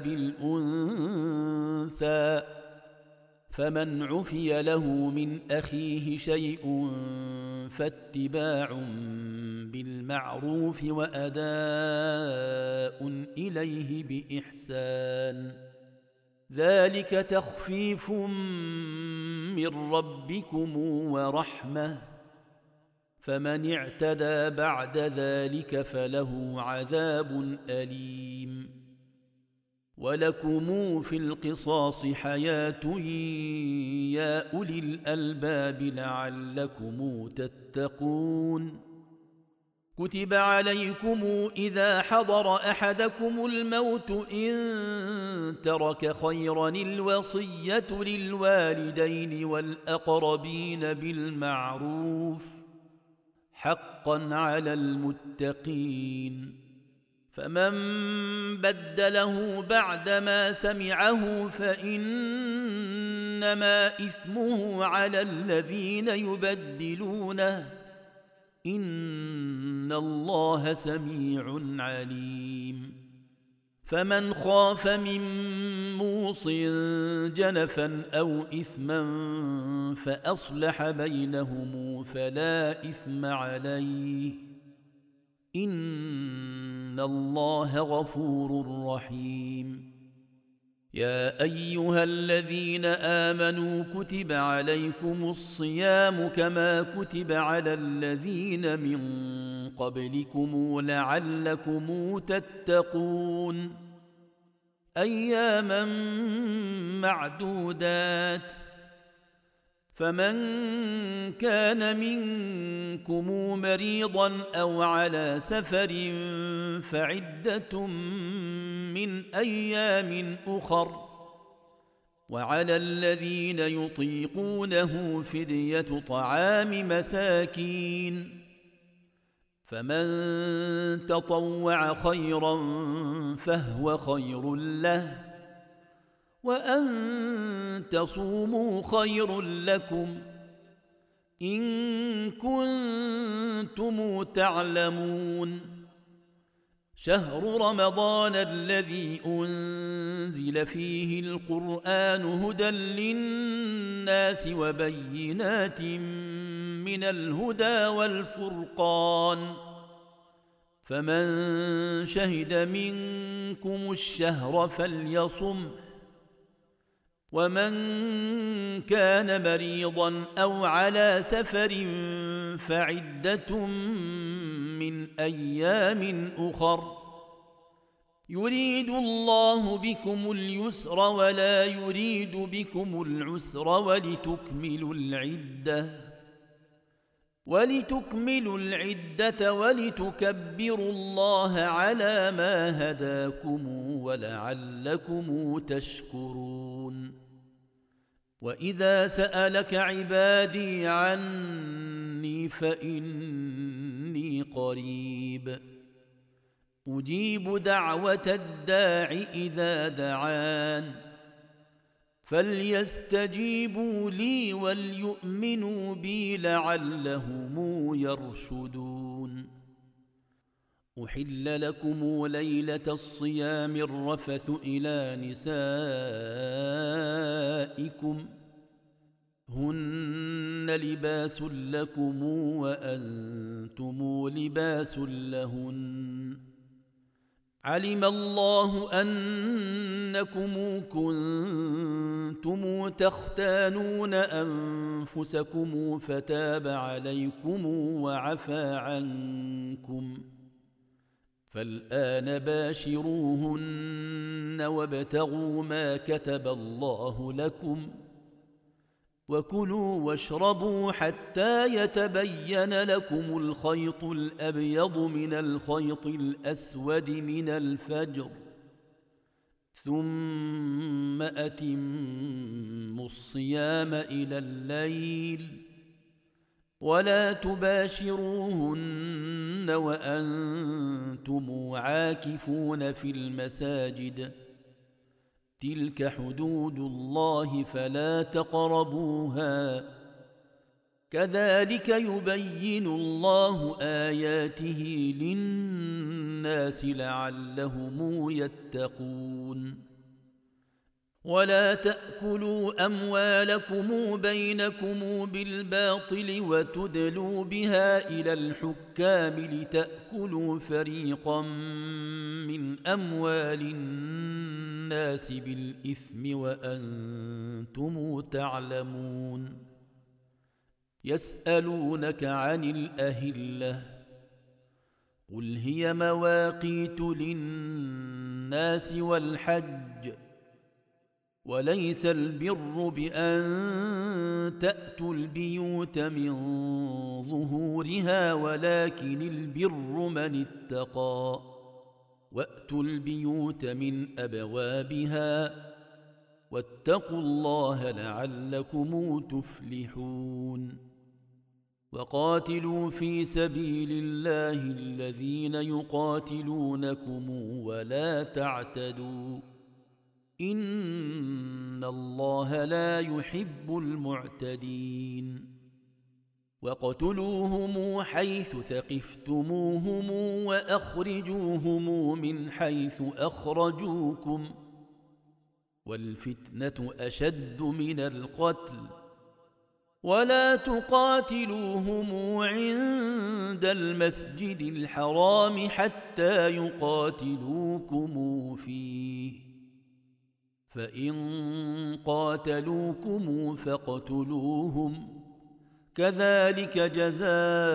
بالأنثى فمن عفي له من أخيه شيء فاتباع بالمعروف وأداء إليه بإحسان ذلك تخفيف من ربكم ورحمة فمن اعتدى بعد ذلك فله عذاب أليم. ولكم في القصاص حياة يا أولي الألباب لعلكم تتقون. كتب عليكم إذا حضر أحدكم الموت إن ترك خيرا الوصية للوالدين والأقربين بالمعروف حقا على المتقين. فمن بدله بعدما سمعه فإنما إثمه على الذين يبدلونه إن الله سميع عليم. فمن خاف من موص جنفا أو إثما فأصلح بينهم فلا إثم عليه إن الله غفور رحيم. يا أيها الذين آمنوا كتب عليكم الصيام كما كتب على الذين من قبلكم لعلكم تتقون. أياما معدودات فمن كان منكم مريضا أو على سفر فعدة من أيام أخر وعلى الذين يطيقونه فدية طعام مساكين فمن تطوع خيرا فهو خير له وأن تصوموا خير لكم إن كنتم تعلمون. شهر رمضان الذي أنزل فيه القرآن هدى للناس وبينات من الهدى والفرقان، فمن شهد منكم الشهر فليصمه، ومن كان مريضا أو على سفر فعدة من أيام أخر، يريد الله بكم اليسر ولا يريد بكم العسر ولتكملوا العدة ولتكبروا الله على ما هداكم ولعلكم تشكرون. وإذا سألك عبادي عني فإني قريب أجيب دعوة الداع إذا دعان، فليستجيبوا لي وليؤمنوا بي لعلهم يرشدون. أحل لكم ليلة الصيام الرفث إلى نسائكم هن لباس لكم وأنتم لباس لهن، علم الله أنكم كنتم تختانون أنفسكم فتاب عليكم وعفى عنكم، فالآن باشروهن وابتغوا ما كتب الله لكم، وكلوا واشربوا حتى يتبين لكم الخيط الأبيض من الخيط الأسود من الفجر، ثم أتموا الصيام إلى الليل، ولا تباشروهن وأنتم عاكفون في المساجد، تلك حدود الله فلا تقربوها، كذلك يبين الله آياته للناس لعلهم يتقون. ولا تأكلوا أموالكم بينكم بالباطل وتدلوا بها إلى الحكام لتأكلوا فريقا من أموال الناس بالإثم وأنتم تعلمون. يسألونك عن الأهلة قل هي مواقيت للناس والحج، وليس البر بأن تأتوا البيوت من ظهورها ولكن البر من اتقى، وأتوا البيوت من أبوابها، واتقوا الله لعلكم تفلحون. وقاتلوا في سبيل الله الذين يقاتلونكم ولا تعتدوا، إن الله لا يحب المعتدين. وقتلوهم حيث ثقفتموهم وأخرجوهم من حيث أخرجوكم، والفتنة أشد من القتل، ولا تقاتلوهم عند المسجد الحرام حتى يقاتلوكم فيه، فإن قاتلوكم فاقتلوهم، كذلك جزاء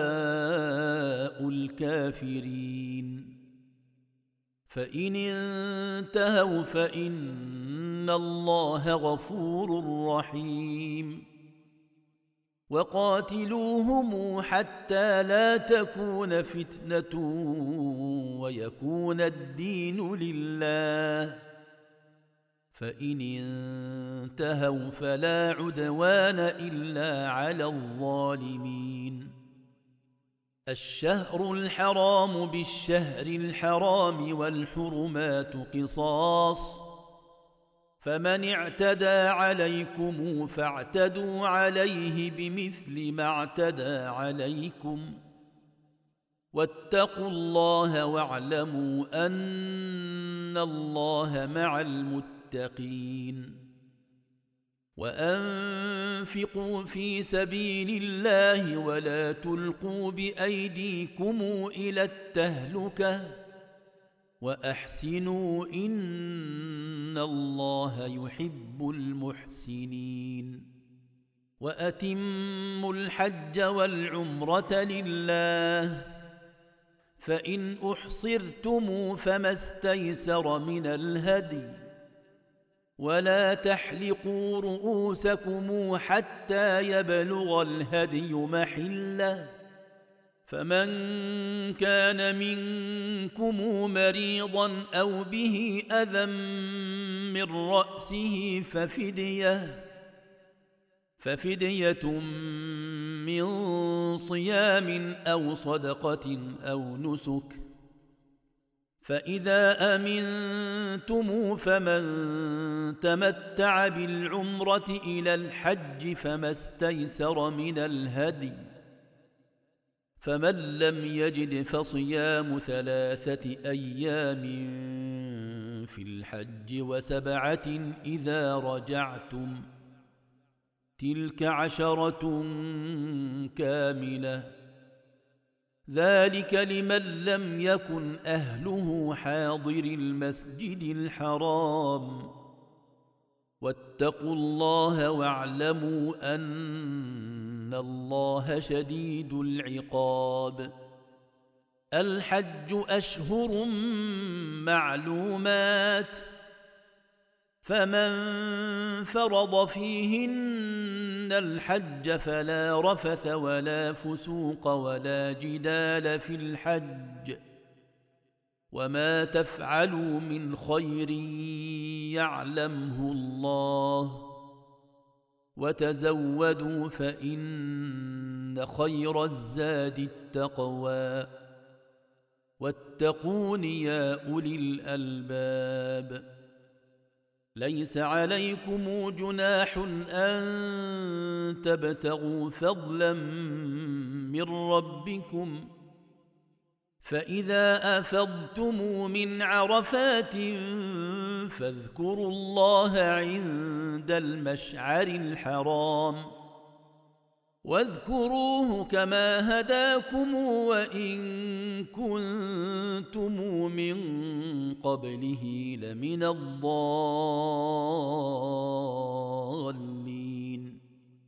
الكافرين. فإن انتهوا فإن الله غفور رحيم. وقاتلوهم حتى لا تكون فتنة ويكون الدين لله، فإن انتهوا فلا عدوان إلا على الظالمين. الشهر الحرام بالشهر الحرام والحرمات قصاص، فمن اعتدى عليكم فاعتدوا عليه بمثل ما اعتدى عليكم، واتقوا الله واعلموا أن الله مع المتقين. وأنفقوا وأنفقوا في سبيل الله ولا تلقوا بأيديكم إلى التهلكة وأحسنوا إن الله يحب المحسنين وأتموا الحج والعمرة لله فإن أحصرتم فما استيسر من الهدي ولا تحلقوا رؤوسكم حتى يبلغ الهدي محله فمن كان منكم مريضا أو به أذى من رأسه ففدية من صيام أو صدقة أو نسك فإذا أمنتم فمن تمتع بالعمرة إلى الحج فما استيسر من الهدي فمن لم يجد فصيام 3 أيام في الحج و7 إذا رجعتم تلك 10 كاملة ذلك لمن لم يكن أهله حاضر المسجد الحرام واتقوا الله واعلموا أن الله شديد العقاب الحج أشهر معلومات فمن فرض فيهن الحج فلا رفث ولا فسوق ولا جدال في الحج وما تفعلوا من خير يعلمه الله وتزودوا فإن خير الزاد التقوى واتقون يا أولي الألباب ليس عليكم جناح أن تبتغوا فضلا من ربكم فإذا أفضتم من عرفات فاذكروا الله عند المشعر الحرام واذكروه كما هداكم وإن كنتم من قبله لمن الضالين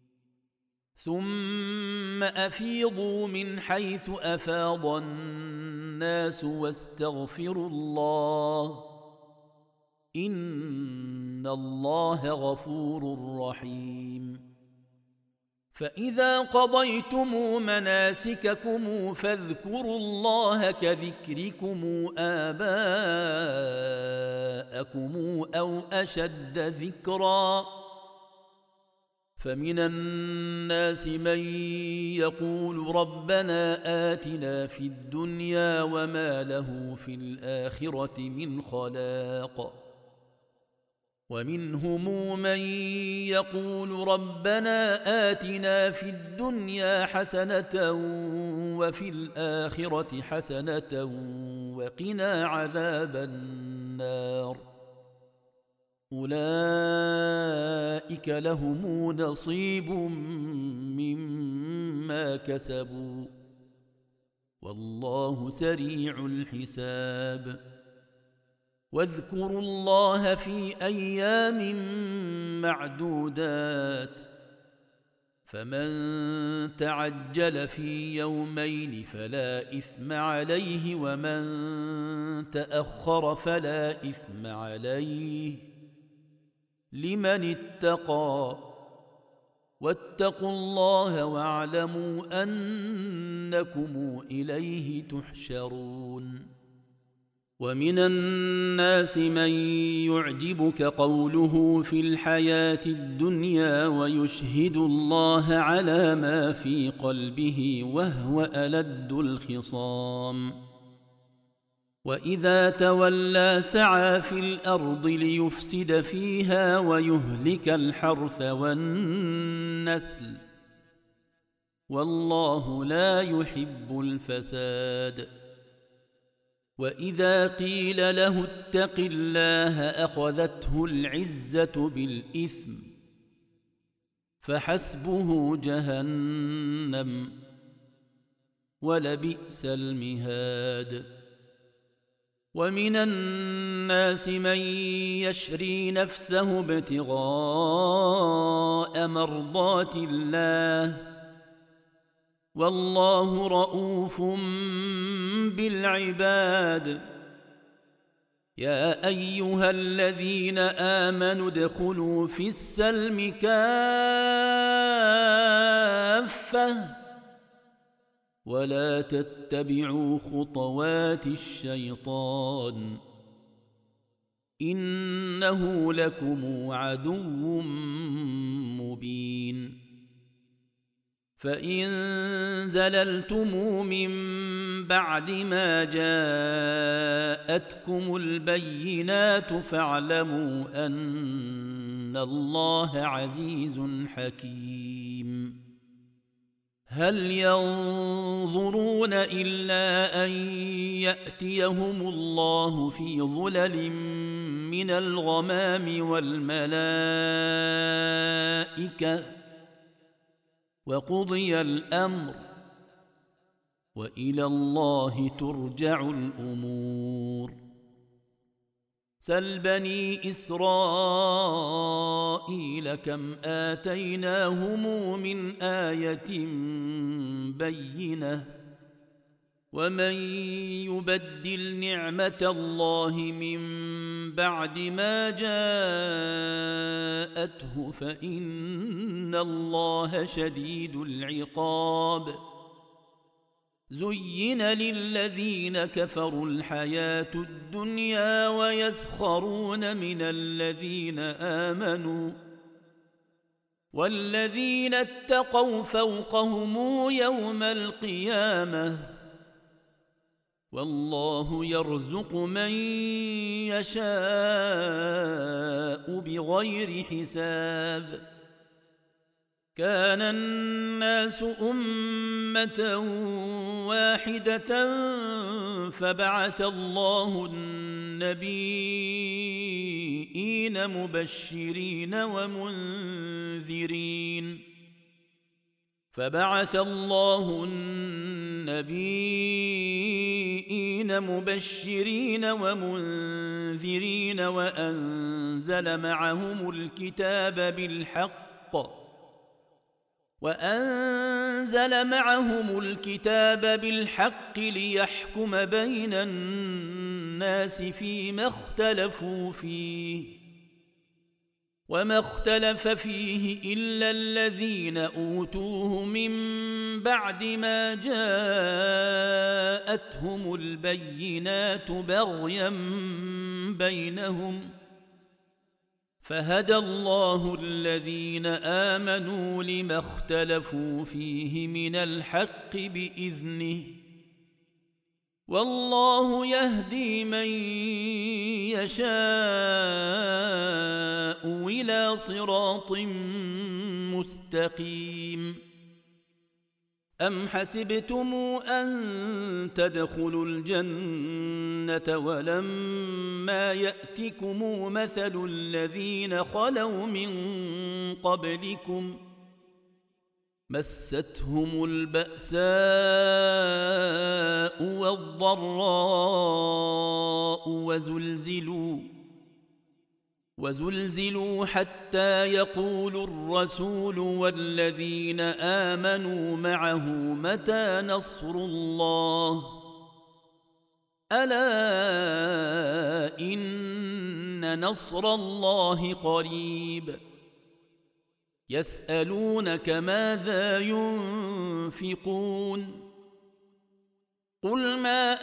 ثم أفيضوا من حيث أفاض الناس واستغفروا الله إن الله غفور رحيم فإذا قضيتم مناسككم فاذكروا الله كذكركم آباءكم أو أشد ذكرا فمن الناس من يقول ربنا آتنا في الدنيا وما له في الآخرة من خلاق ومنهم من يقول ربنا آتنا في الدنيا حسنة وفي الآخرة حسنة وقنا عذاب النار أولئك لهم نصيب مما كسبوا والله سريع الحساب واذكروا الله في أيام معدودات فمن تعجل في يومين فلا إثم عليه ومن تأخر فلا إثم عليه لمن اتقى واتقوا الله واعلموا أنكم إليه تحشرون ومن الناس من يعجبك قوله في الحياة الدنيا ويشهد الله على ما في قلبه وهو ألد الخصام وإذا تولى سعى في الأرض ليفسد فيها ويهلك الحرث والنسل والله لا يحب الفساد وإذا قيل له اتق الله أخذته العزة بالإثم فحسبه جهنم ولبئس المهاد. ومن الناس من يشري نفسه ابتغاء مرضات الله والله رؤوف بالعباد. يا أيها الذين آمنوا ادخلوا في السلم كافة ولا تتبعوا خطوات الشيطان إنه لكم عدو مبين. فإن زللتم من بعد ما جاءتكم البينات فاعلموا أن الله عزيز حكيم. هل ينظرون إلا أن يأتيهم الله في ظلل من الغمام والملائكة وقضي الأمر وإلى الله ترجع الأمور. سل بني إسرائيل كم آتيناهم من آية بينة ومن يبدل نعمة الله من بعد ما جاءته فإن الله شديد العقاب. زين للذين كفروا الحياة الدنيا ويسخرون من الذين آمنوا والذين اتقوا فوقهم يوم القيامة والله يرزق من يشاء بغير حساب. كان الناس أمة واحدة فبعث الله النبيين مبشرين ومنذرين وأنزل معهم الكتاب بالحق ليحكم بين الناس فيما اختلفوا فيه وما اختلف فيه إلا الذين أوتوه من بعد ما جاءتهم البينات بغيا بينهم فهدى الله الذين آمنوا لما اختلفوا فيه من الحق بإذنه والله يهدي من يشاء إلى صراط مستقيم. أم حسبتم أن تدخلوا الجنة ولما يأتكم مثل الذين خلوا من قبلكم مستهم البأساء والضراء وزلزلوا حتى يقول الرسول والذين آمنوا معه متى نصر الله ألا إن نصر الله قريب. يسألونك ماذا ينفقون قل ما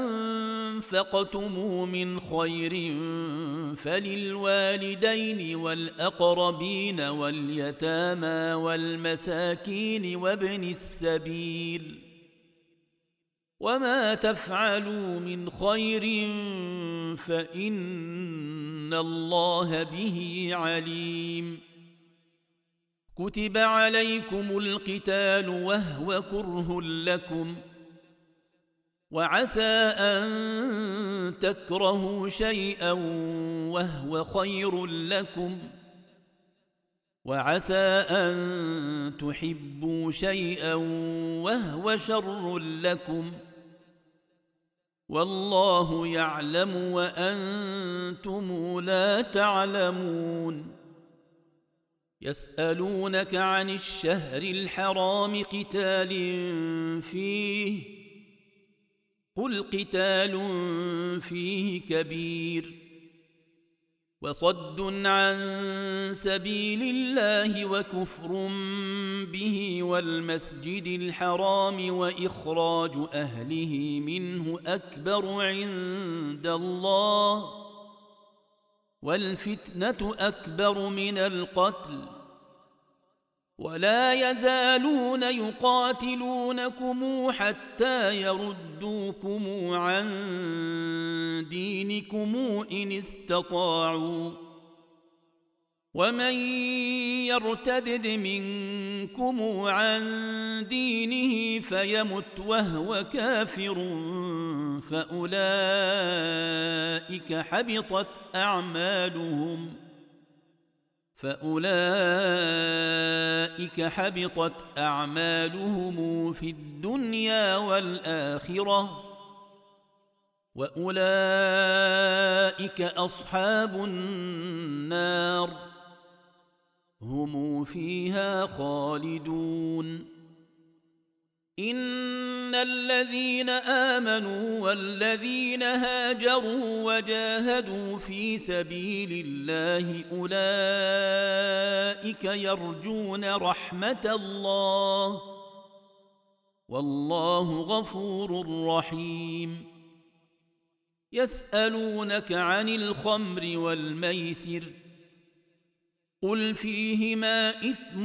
أنفقتم من خير فللوالدين والأقربين واليتامى والمساكين وابن السبيل وما تفعلوا من خير فإن الله به عليم. كتب عليكم القتال وهو كره لكم وعسى أن تكرهوا شيئا وهو خير لكم وعسى أن تحبوا شيئا وهو شر لكم والله يعلم وأنتم لا تعلمون. يسألونك عن الشهر الحرام قتال فيه قل قتال فيه كبير وصد عن سبيل الله وكفر به والمسجد الحرام وإخراج أهله منه أكبر عند الله والفتنة أكبر من القتل ولا يزالون يقاتلونكم حتى يردوكم عن دينكم إن استطاعوا ومن يرتدد منكم عن دينه فيمت وهو كافر فأولئك حبطت أعمالهم في الدنيا والآخرة وأولئك أصحاب النار هم فيها خالدون. إن الذين آمنوا والذين هاجروا وجاهدوا في سبيل الله أولئك يرجون رحمة الله والله غفور رحيم. يسألونك عن الخمر والميسر قل فيهما إثم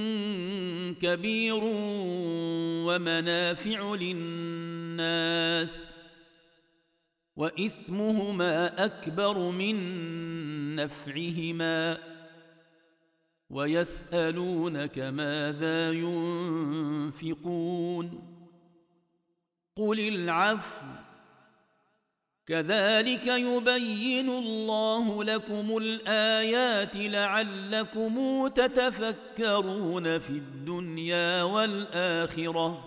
كبير ومنافع للناس وإثمهما أكبر من نفعهما ويسألونك ماذا ينفقون قل العفو كذلك يبين الله لكم الآيات لعلكم تتفكرون في الدنيا والآخرة.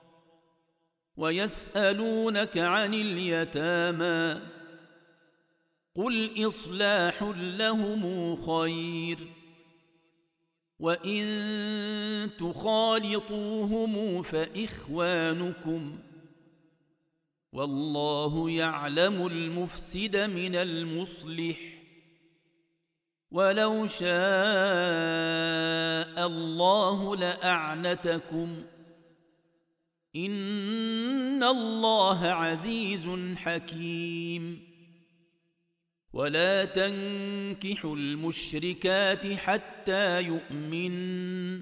ويسألونك عن اليتامى قل إصلاح لهم خير وإن تخالطوهم فإخوانكم والله يعلم المفسد من المصلح ولو شاء الله لأعنتكم إن الله عزيز حكيم. ولا تنكحوا المشركات حتى يؤمن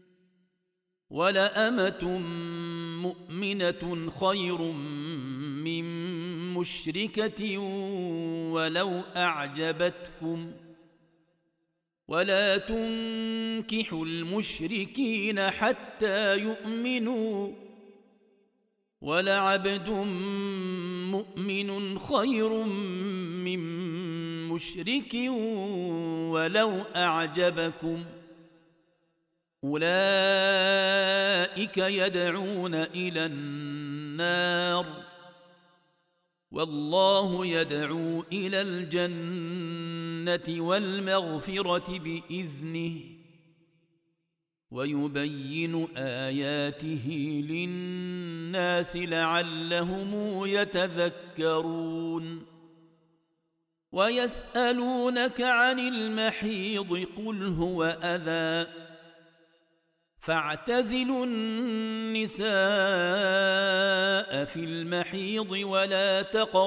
ولأمة مؤمنة خير من مشركة ولو أعجبتكم ولا تنكحوا المشركين حتى يؤمنوا ولعبد مؤمن خير من مشرك ولو أعجبكم أولئك يدعون إلى النار والله يدعو إلى الجنة والمغفرة بإذنه ويبين آياته للناس لعلهم يتذكرون. ويسألونك عن المحيض قل هو أذى فاعتزلوا النساء في المحيض ولا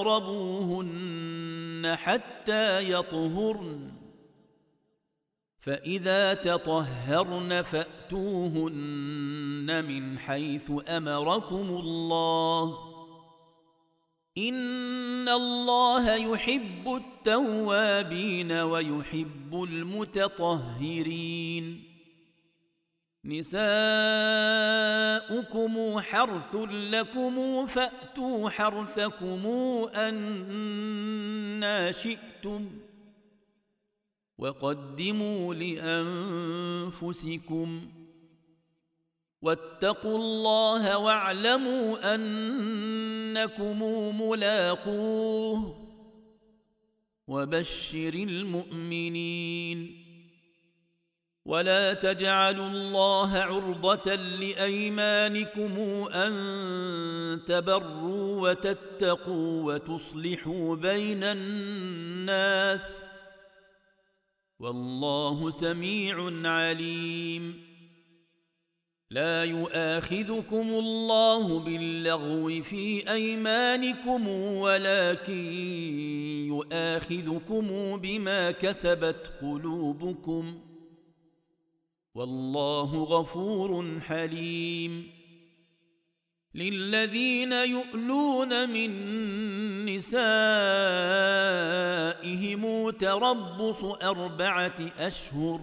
تقربوهن حتى يطهرن فإذا تطهرن فأتوهن من حيث أمركم الله إن الله يحب التوابين ويحب المتطهرين. نساؤكم حرث لكم فأتوا حرثكم أنى شئتم وقدموا لأنفسكم واتقوا الله واعلموا أنكم ملاقوه وبشر المؤمنين. ولا تجعلوا الله عرضة لأيمانكم أن تبروا وتتقوا وتصلحوا بين الناس والله سميع عليم. لا يؤاخذكم الله باللغو في أيمانكم ولكن يؤاخذكم بما كسبت قلوبكم والله غفور حليم. للذين يؤلون من نسائهم تربص 4 أشهر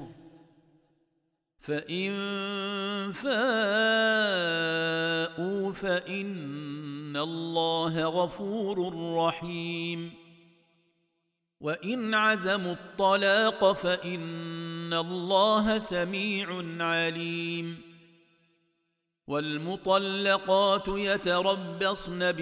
فإن فاءوا فإن الله غفور رحيم. وإن عزموا الطلاق فإن الله سميع عليم. والمطلقات يتربصن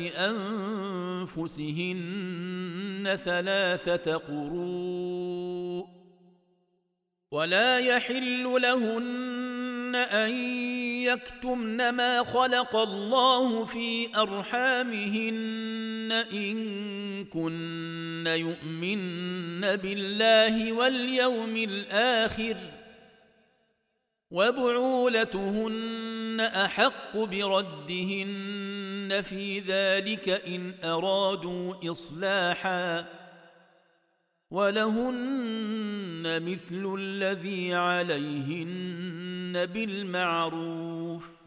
بأنفسهن 3 قروء ولا يحل لهن أن يكتمن ما خلق الله في أرحامهن إن كن يؤمن بالله واليوم الآخر وبعولتهن أحق بردهن في ذلك إن أرادوا إصلاحا ولهن مثل الذي عليهن بالمعروف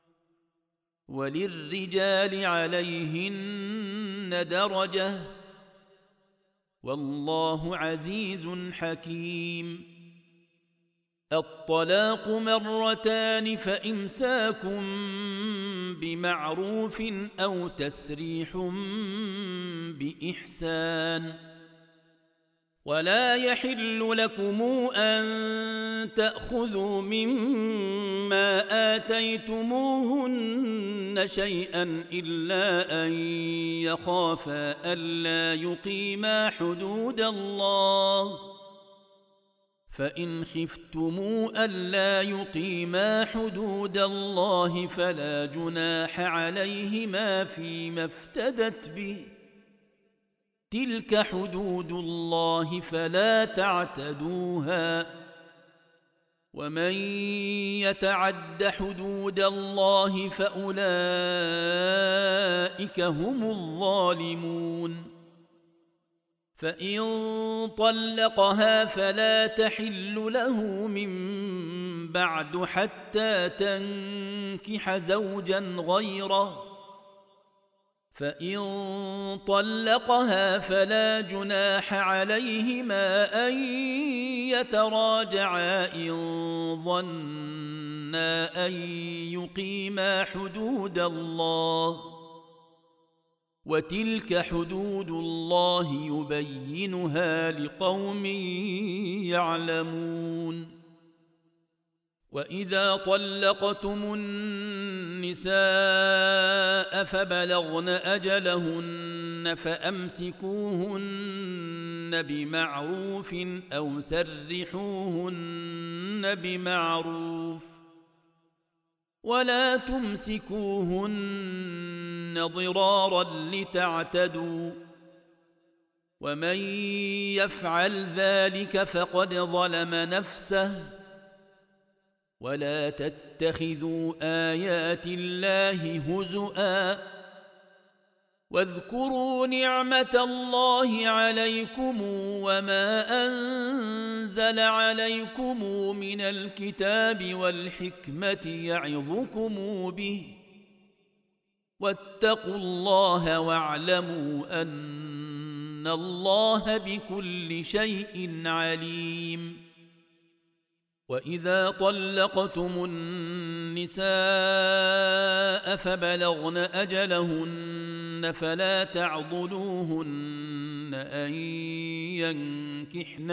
وللرجال عليهن درجة والله عزيز حكيم. الطلاق 2 فإمساك بمعروف أو تسريح بإحسان. ولا يحل لكم أن تأخذوا مما آتيتموهن شيئا إلا أن يخافا ألا يقيما حدود الله فإن خفتم ألا يقيما حدود الله فلا جناح عليهما فيما افتدت به تلك حدود الله فلا تعتدوها ومن يتعد حدود الله فأولئك هم الظالمون. فإن طلقها فلا تحل له من بعد حتى تنكح زوجا غيره فإن طلقها فلا جناح عليهما أن يتراجعا إن ظنا أن يقيما حدود الله وتلك حدود الله يبينها لقوم يعلمون. وإذا طلقتم النساء فبلغن أجلهن فأمسكوهن بمعروف أو سرحوهن بمعروف ولا تمسكوهن ضرارا لتعتدوا ومن يفعل ذلك فقد ظلم نفسه ولا تتخذوا آيات الله هزؤا واذكروا نعمة الله عليكم وما أنزل عليكم من الكتاب والحكمة يعظكم به واتقوا الله واعلموا أن الله بكل شيء عليم. وإذا طلقتم النساء فبلغن أجلهن فلا تعضلوهن أن ينكحن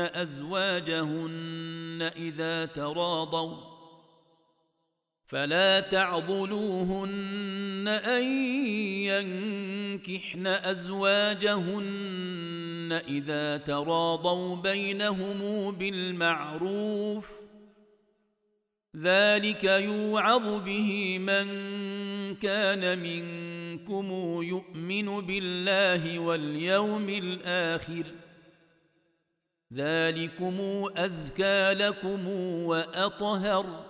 أزواجهن إذا تراضوا بينهم بالمعروف، ذلك يوعظ به من كان منكم يؤمن بالله واليوم الآخر، ذلكم أزكى لكم وأطهر،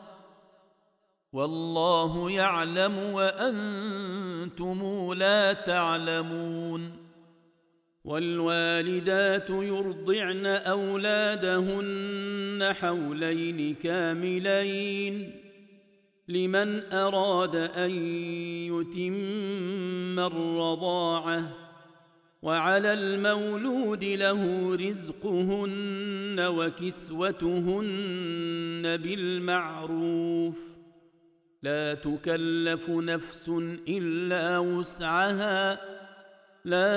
والله يعلم وأنتم لا تعلمون. والوالدات يرضعن أولادهن حولين كاملين لمن أراد أن يتم الرضاعة، وعلى المولود له رزقهن وكسوتهن بالمعروف، لا تكلف نفس إلا وسعها، لا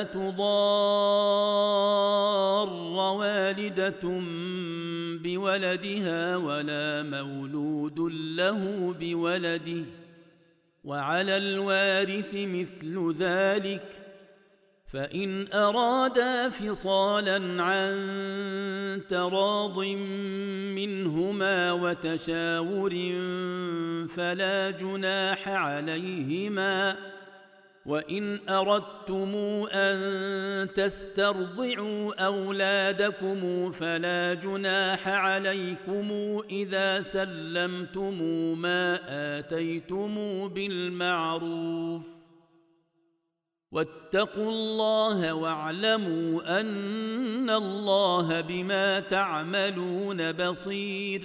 تضار والدة بولدها ولا مولود له بولده، وعلى الوارث مثل ذلك، فإن أرادا فصالا عن تراض منهما وتشاور فلا جناح عليهما، وإن أردتم أن تسترضعوا أولادكم فلا جناح عليكم إذا سلمتم ما آتيتم بالمعروف، واتقوا الله واعلموا أن الله بما تعملون بصير.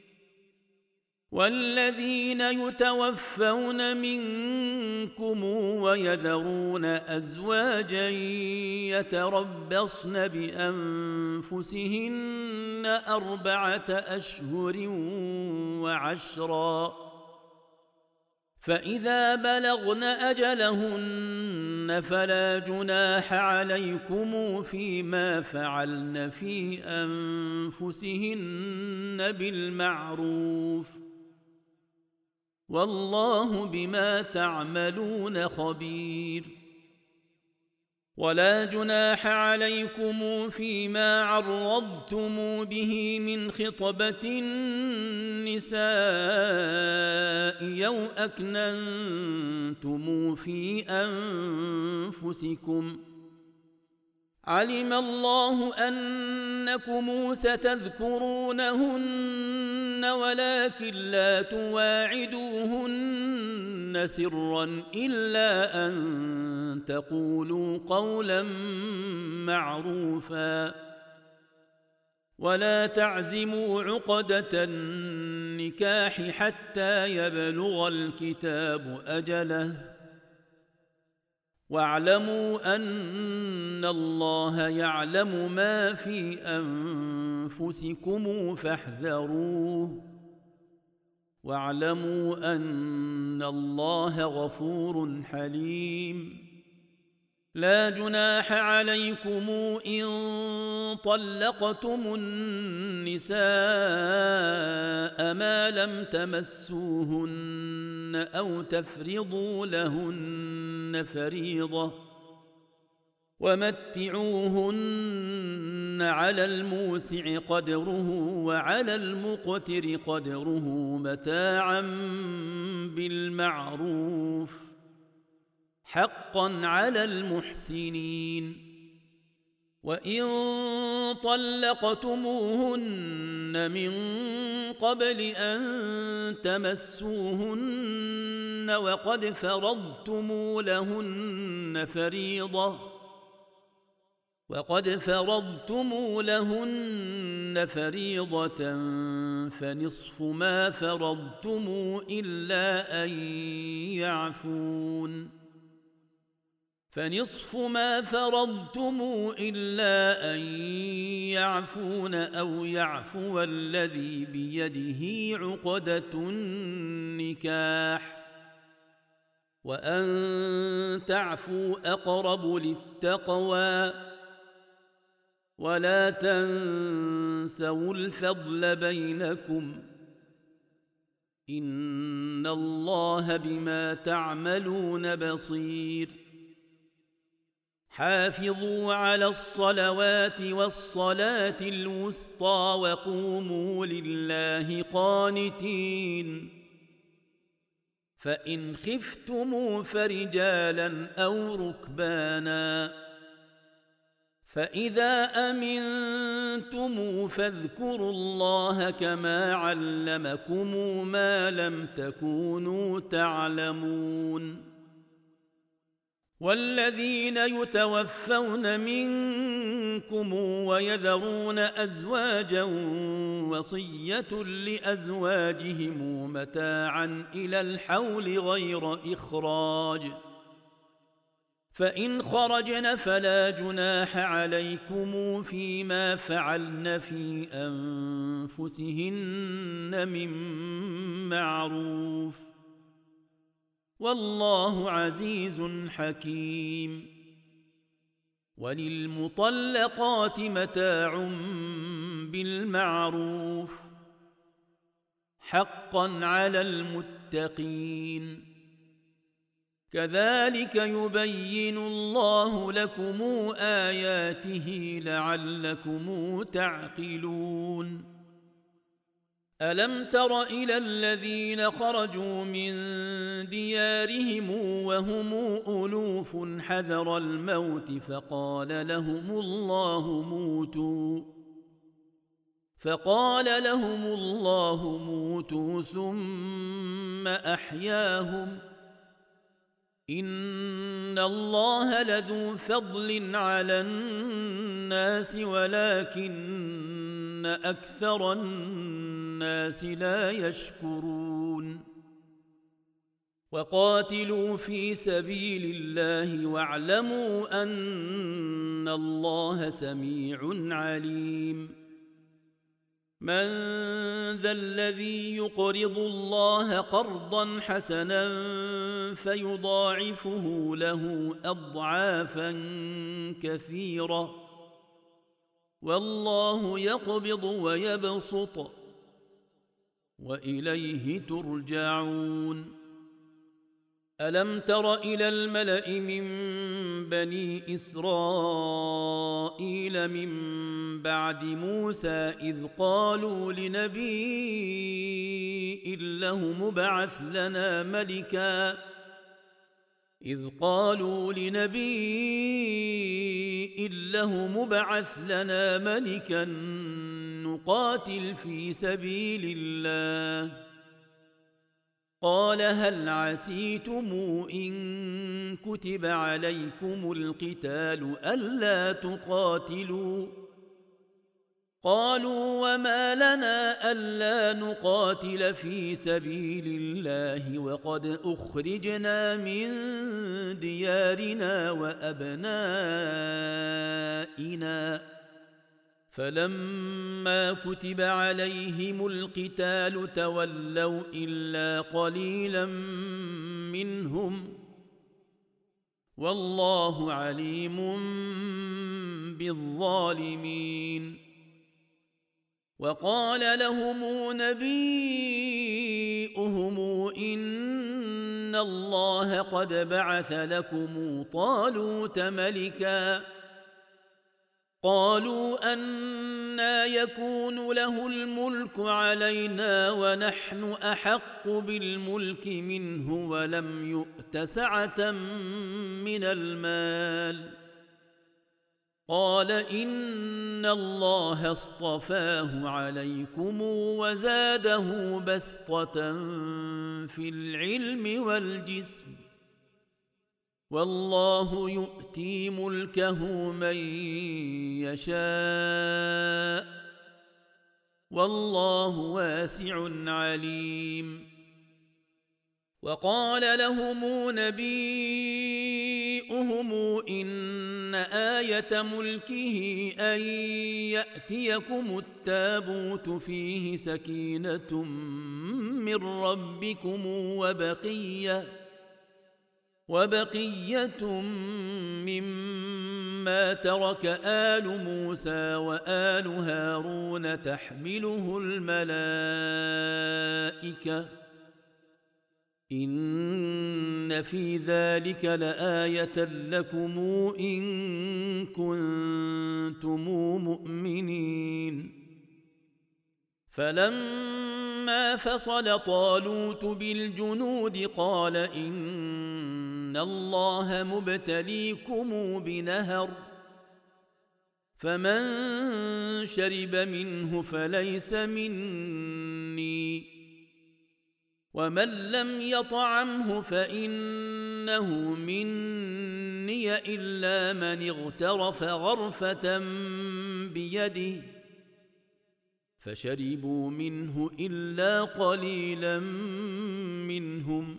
والذين يتوفون منكم ويذرون أزواجا يتربصن بأنفسهن 4 أشهر و10، فإذا بلغن أجلهن فلا جناح عليكم فيما فعلن في أنفسهن بالمعروف، والله بما تعملون خبير. ولا جناح عليكم فيما عرضتم به من خطبة النساء أو أكننتم في أنفسكم، علم الله أنكم ستذكرونهن ولكن لا تواعدوهن سرا إلا أن تقولوا قولا معروفا، ولا تعزموا عقدة النكاح حتى يبلغ الكتاب أجله، واعلموا أن الله يعلم ما في أنفسكم فاحذروه، واعلموا أن الله غفور حليم. لا جناح عليكم إن طلقتم النساء ما لم تمسوهن أو تفرضوا لهن فريضة، ومتعوهن على الموسع قدره وعلى المقتر قدره متاعا بالمعروف، حقا على المحسنين. وإن طلقتموهن من قبل أن تمسوهن وقد فرضتم لهن فريضة فنصف ما فرضتم إلا أن يعفون أو يعفو الذي بيده عقدة النكاح، وأن تعفوا أقرب للتقوى ولا تنسوا الفضل بينكم إن الله بما تعملون بصير حافظوا على الصلوات والصلاة الوسطى وقوموا لله قانتين فإن خفتم فرجالا أو ركبانا فإذا أمنتم فاذكروا الله كما علمكم ما لم تكونوا تعلمون والذين يتوفون منكم ويذرون أزواجا وصية لأزواجهم متاعا إلى الحول غير إخراج فإن خرجن فلا جناح عليكم فيما فعلن في أنفسهن من معروف والله عزيز حكيم وللمطلقات متاع بالمعروف حقا على المتقين كذلك يبين الله لكم آياته لعلكم تعقلون ألم تر إلى الذين خرجوا من ديارهم وهم ألوف حذر الموت فقال لهم الله موتوا ثم أحياهم إن الله لذو فضل على الناس ولكن أكثر الناس لا يشكرون وقاتلوا في سبيل الله واعلموا أن الله سميع عليم من ذا الذي يقرض الله قرضا حسنا فيضاعفه له أضعافا كثيرة والله يقبض ويبسط وإليه ترجعون ألم تر إلى الملأ من بني إسرائيل من بعد موسى إذ قالوا لنبي له مبعث لنا ملكا نقاتل في سبيل الله قال هل عسيتم إن كتب عليكم القتال ألا تقاتلوا قالوا وما لنا ألا نقاتل في سبيل الله وقد أخرجنا من ديارنا وأبنائنا فلما كتب عليهم القتال تولوا إلا قليلا منهم والله عليم بالظالمين وقال لهم نبيؤهم إن الله قد بعث لكم طالوت ملكا قالوا أنى يكون له الملك علينا ونحن أحق بالملك منه ولم يؤت سعة من المال قال إن الله اصطفاه عليكم وزاده بسطة في العلم والجسم والله يؤتي ملكه من يشاء والله واسع عليم وقال لهم نبيؤهم إن آية ملكه أن يأتيكم التابوت فيه سكينة من ربكم وبقية مما ترك آل موسى وآل هارون تحمله الملائكة إن في ذلك لآية لكم إن كنتم مؤمنين فلما فصل طالوت بالجنود قال إن الله مبتليكم بنهر فمن شرب منه فليس مني ومن لم يطعمه فإنه مني إلا من اغترف غرفة بيده فشربوا منه إلا قليلا منهم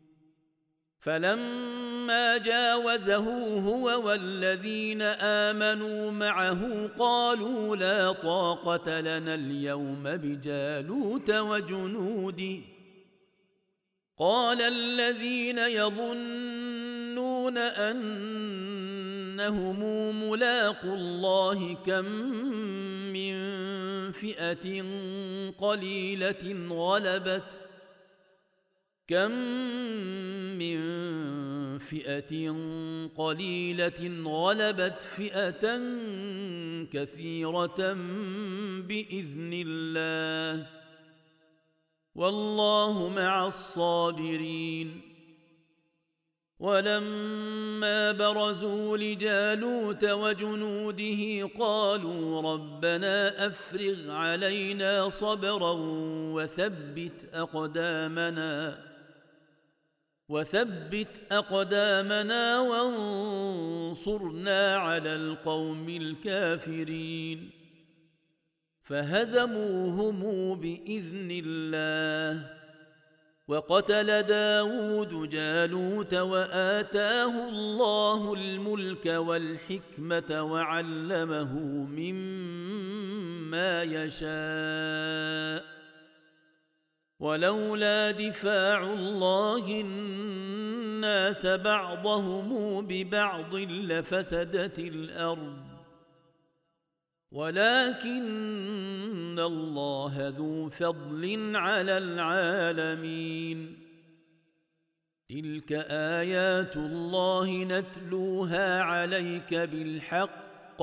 فلما جاوزه هو والذين آمنوا معه قالوا لا طاقة لنا اليوم بجالوت وجنوده قال الذين يظنون أنهم ملاقو الله كم من فئة قليلة غلبت فئة كثيرة بإذن الله والله مع الصابرين ولما برزوا لجالوت وجنوده قالوا ربنا أفرغ علينا صبرا وثبت أقدامنا وانصرنا على القوم الكافرين فهزموهم بإذن الله وقتل داود جالوت وآتاه الله الملك والحكمة وعلمه مما يشاء ولولا دفاع الله الناس بعضهم ببعض لفسدت الأرض ولكن الله ذو فضل على العالمين تلك آيات الله نتلوها عليك بالحق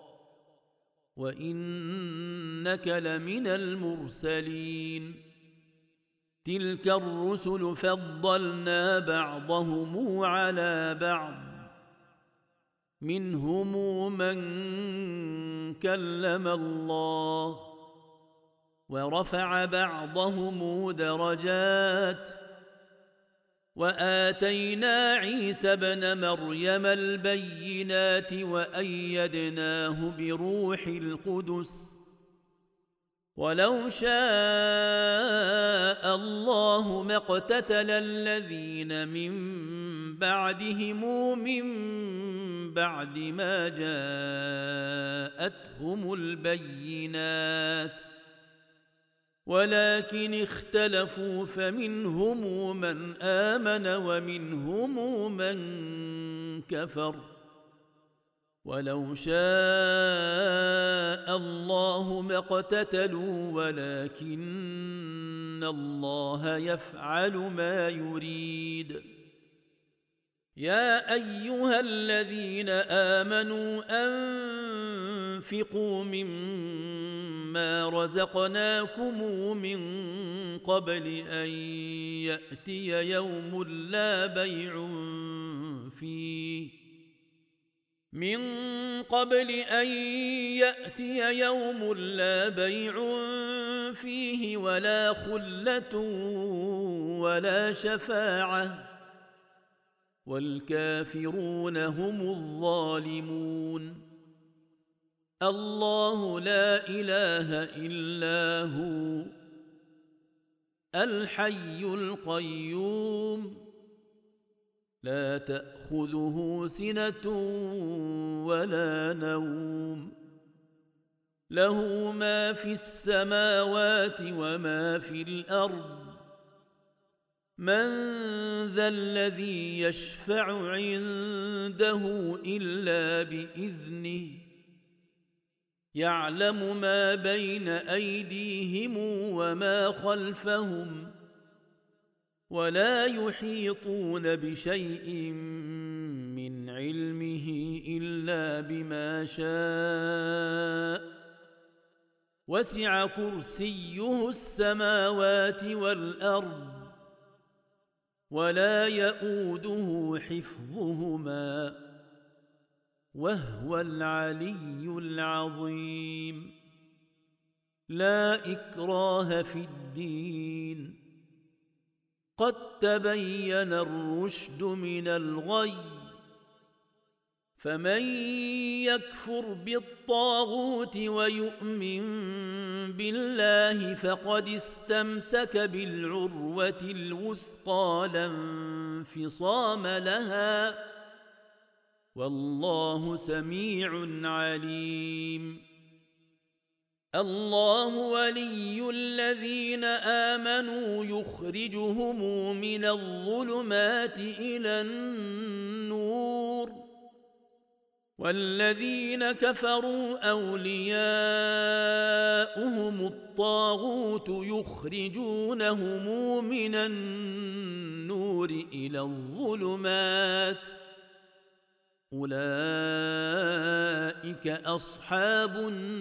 وإنك لمن المرسلين تلك الرسل فضلنا بعضهم على بعض منهم من كلم الله ورفع بعضهم درجات وآتينا عيسى ابن مريم البينات وأيدناه بروح القدس ولو شاء الله ما اقتتل الذين من بعدهم من بعد ما جاءتهم البينات ولكن اختلفوا فمنهم من آمن ومنهم من كفر ولو شاء الله ما اقتتلوا ولكن الله يفعل ما يريد يا أيها الذين آمنوا أنفقوا مما رزقناكم من قبل أن يأتي يوم لا بيع فيه ولا خلة ولا شفاعة والكافرون هم الظالمون الله لا إله إلا هو الحي القيوم لا تأخذه سنة ولا نوم له ما في السماوات وما في الأرض من ذا الذي يشفع عنده إلا بإذنه يعلم ما بين أيديهم وما خلفهم ولا يحيطون بشيء من علمه إلا بما شاء وسع كرسيه السماوات والأرض ولا يئوده حفظهما وهو العلي العظيم. لا إكراه في الدين قد تبين الرشد من الغي فمن يكفر بالطاغوت ويؤمن بالله فقد استمسك بالعروة الوثقى لا انفصام لها والله سميع عليم. الله ولي الذين آمنوا يخرجهم من الظلمات إلى النور والذين كفروا أولياؤهم الطاغوت يخرجونهم من النور إلى الظلمات أولئك أصحاب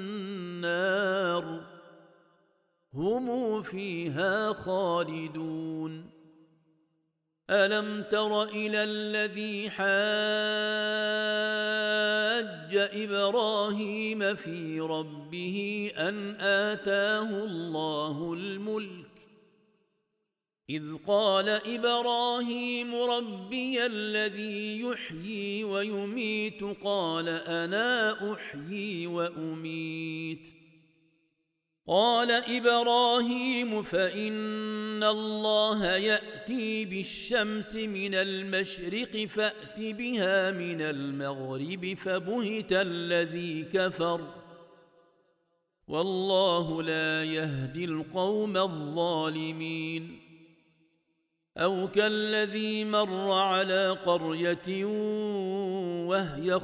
النار هم فيها خالدون. ألم تر إلى الذي حاج إبراهيم في ربه أن آتاه الله الملك إذ قال إبراهيم ربي الذي يحيي ويميت قال أنا أحيي وأميت قال إبراهيم فإن الله يأتي بالشمس من المشرق فأت بها من المغرب فبهت الذي كفر والله لا يهدي القوم الظالمين. أو كالذي مر على قرية وهي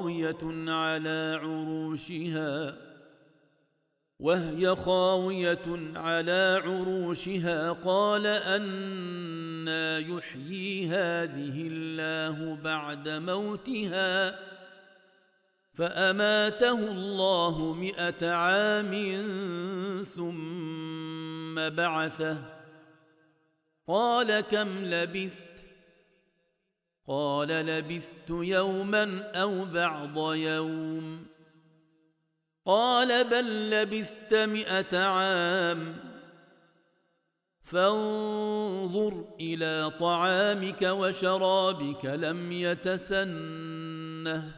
خاوية على عروشها قال أنى يحيي هذه الله بعد موتها فأماته الله 100 عام ثم بعثه قال كم لبثت قال لبثت يوما أو بعض يوم قال بل لبثت 100 عام فانظر إلى طعامك وشرابك لم يتسنه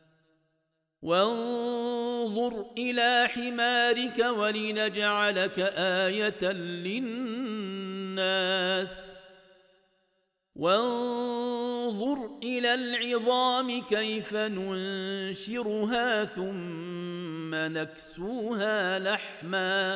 وانظر إلى حمارك ولنجعلك آية للناس وانظر إلى العظام كيف ننشرها ثم نكسوها لحما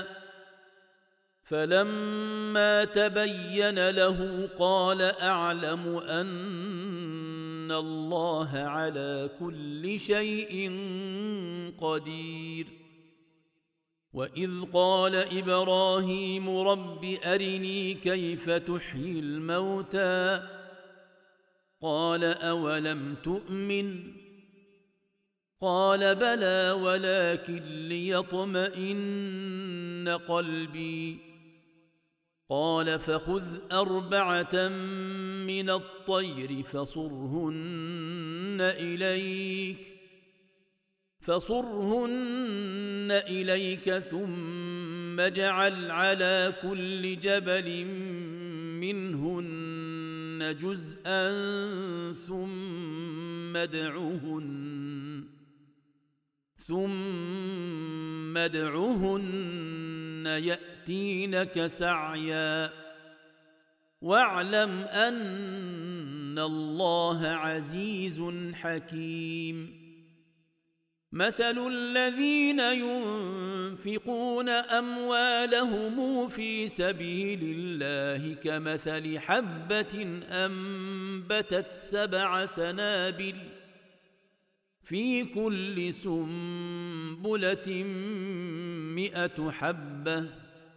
فلما تبين له قال أعلم أن الله على كل شيء قدير. وإذ قال إبراهيم رب أرني كيف تحيي الموتى قال أولم تؤمن قال بلى ولكن ليطمئن قلبي قال فخذ 4 من الطير فصرهن إليك ثم اجعل على كل جبل منهن جزءا ثم ادعهن يأتينك سعيا واعلم أن الله عزيز حكيم. مثل الذين ينفقون أموالهم في سبيل الله كمثل حبة أنبتت 7 سنابل في كل سنبلة 100 حبة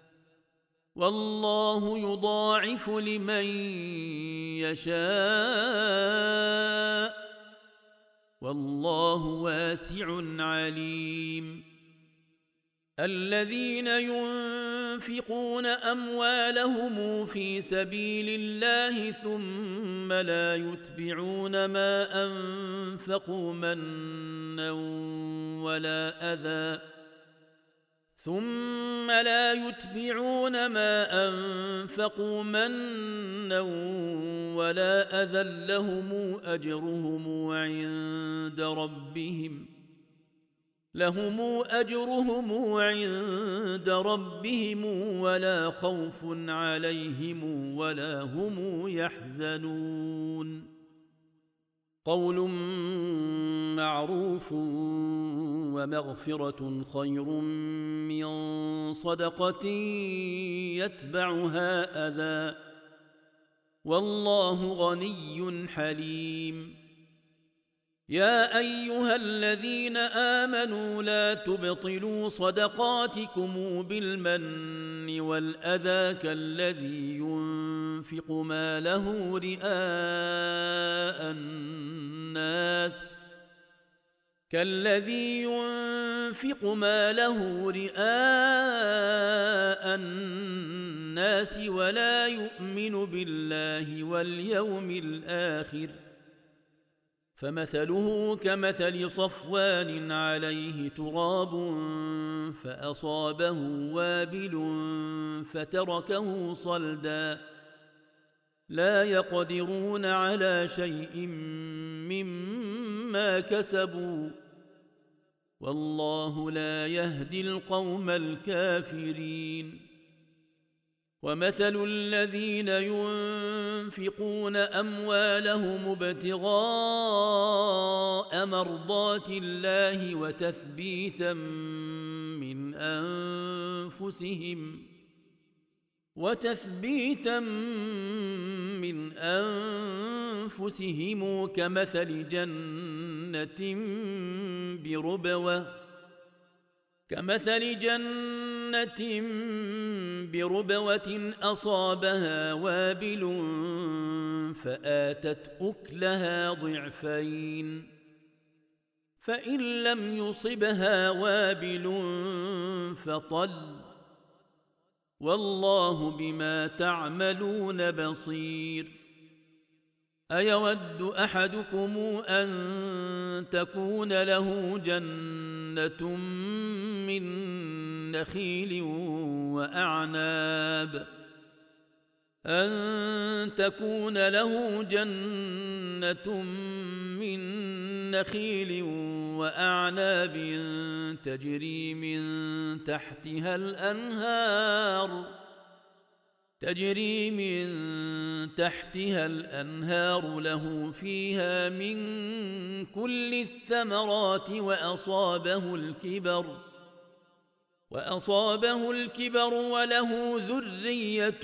والله يضاعف لمن يشاء والله واسع عليم. الذين ينفقون أموالهم في سبيل الله ثم لا يتبعون ما أنفقوا منا ولا أذى لهم أجرهم عند ربهم ولا خوف عليهم ولا هم يحزنون. قول معروف ومغفرة خير من صدقة يتبعها أذى والله غني حليم. يا أيها الذين آمنوا لا تبطلوا صدقاتكم بالمن والأذى كالذي ينفق ماله رئاء الناس ولا يؤمن بالله واليوم الآخر فمثله كمثل صفوان عليه تراب فأصابه وابل فتركه صلدا لا يقدرون على شيء مما كسبوا والله لا يهدي القوم الكافرين. ومثل الذين ينفقون أموالهم ابتغاء مرضات الله وتثبيتا من أنفسهم كمثل جنة بربوة أصابها وابل فآتت أكلها ضعفين فإن لم يصبها وابل فطل والله بما تعملون بصير. أيود أحدكم أن تكون له جنة من نخيل وأعناب تجري من تحتها الأنهار له فيها من كل الثمرات وأصابه الكبر وله ذرية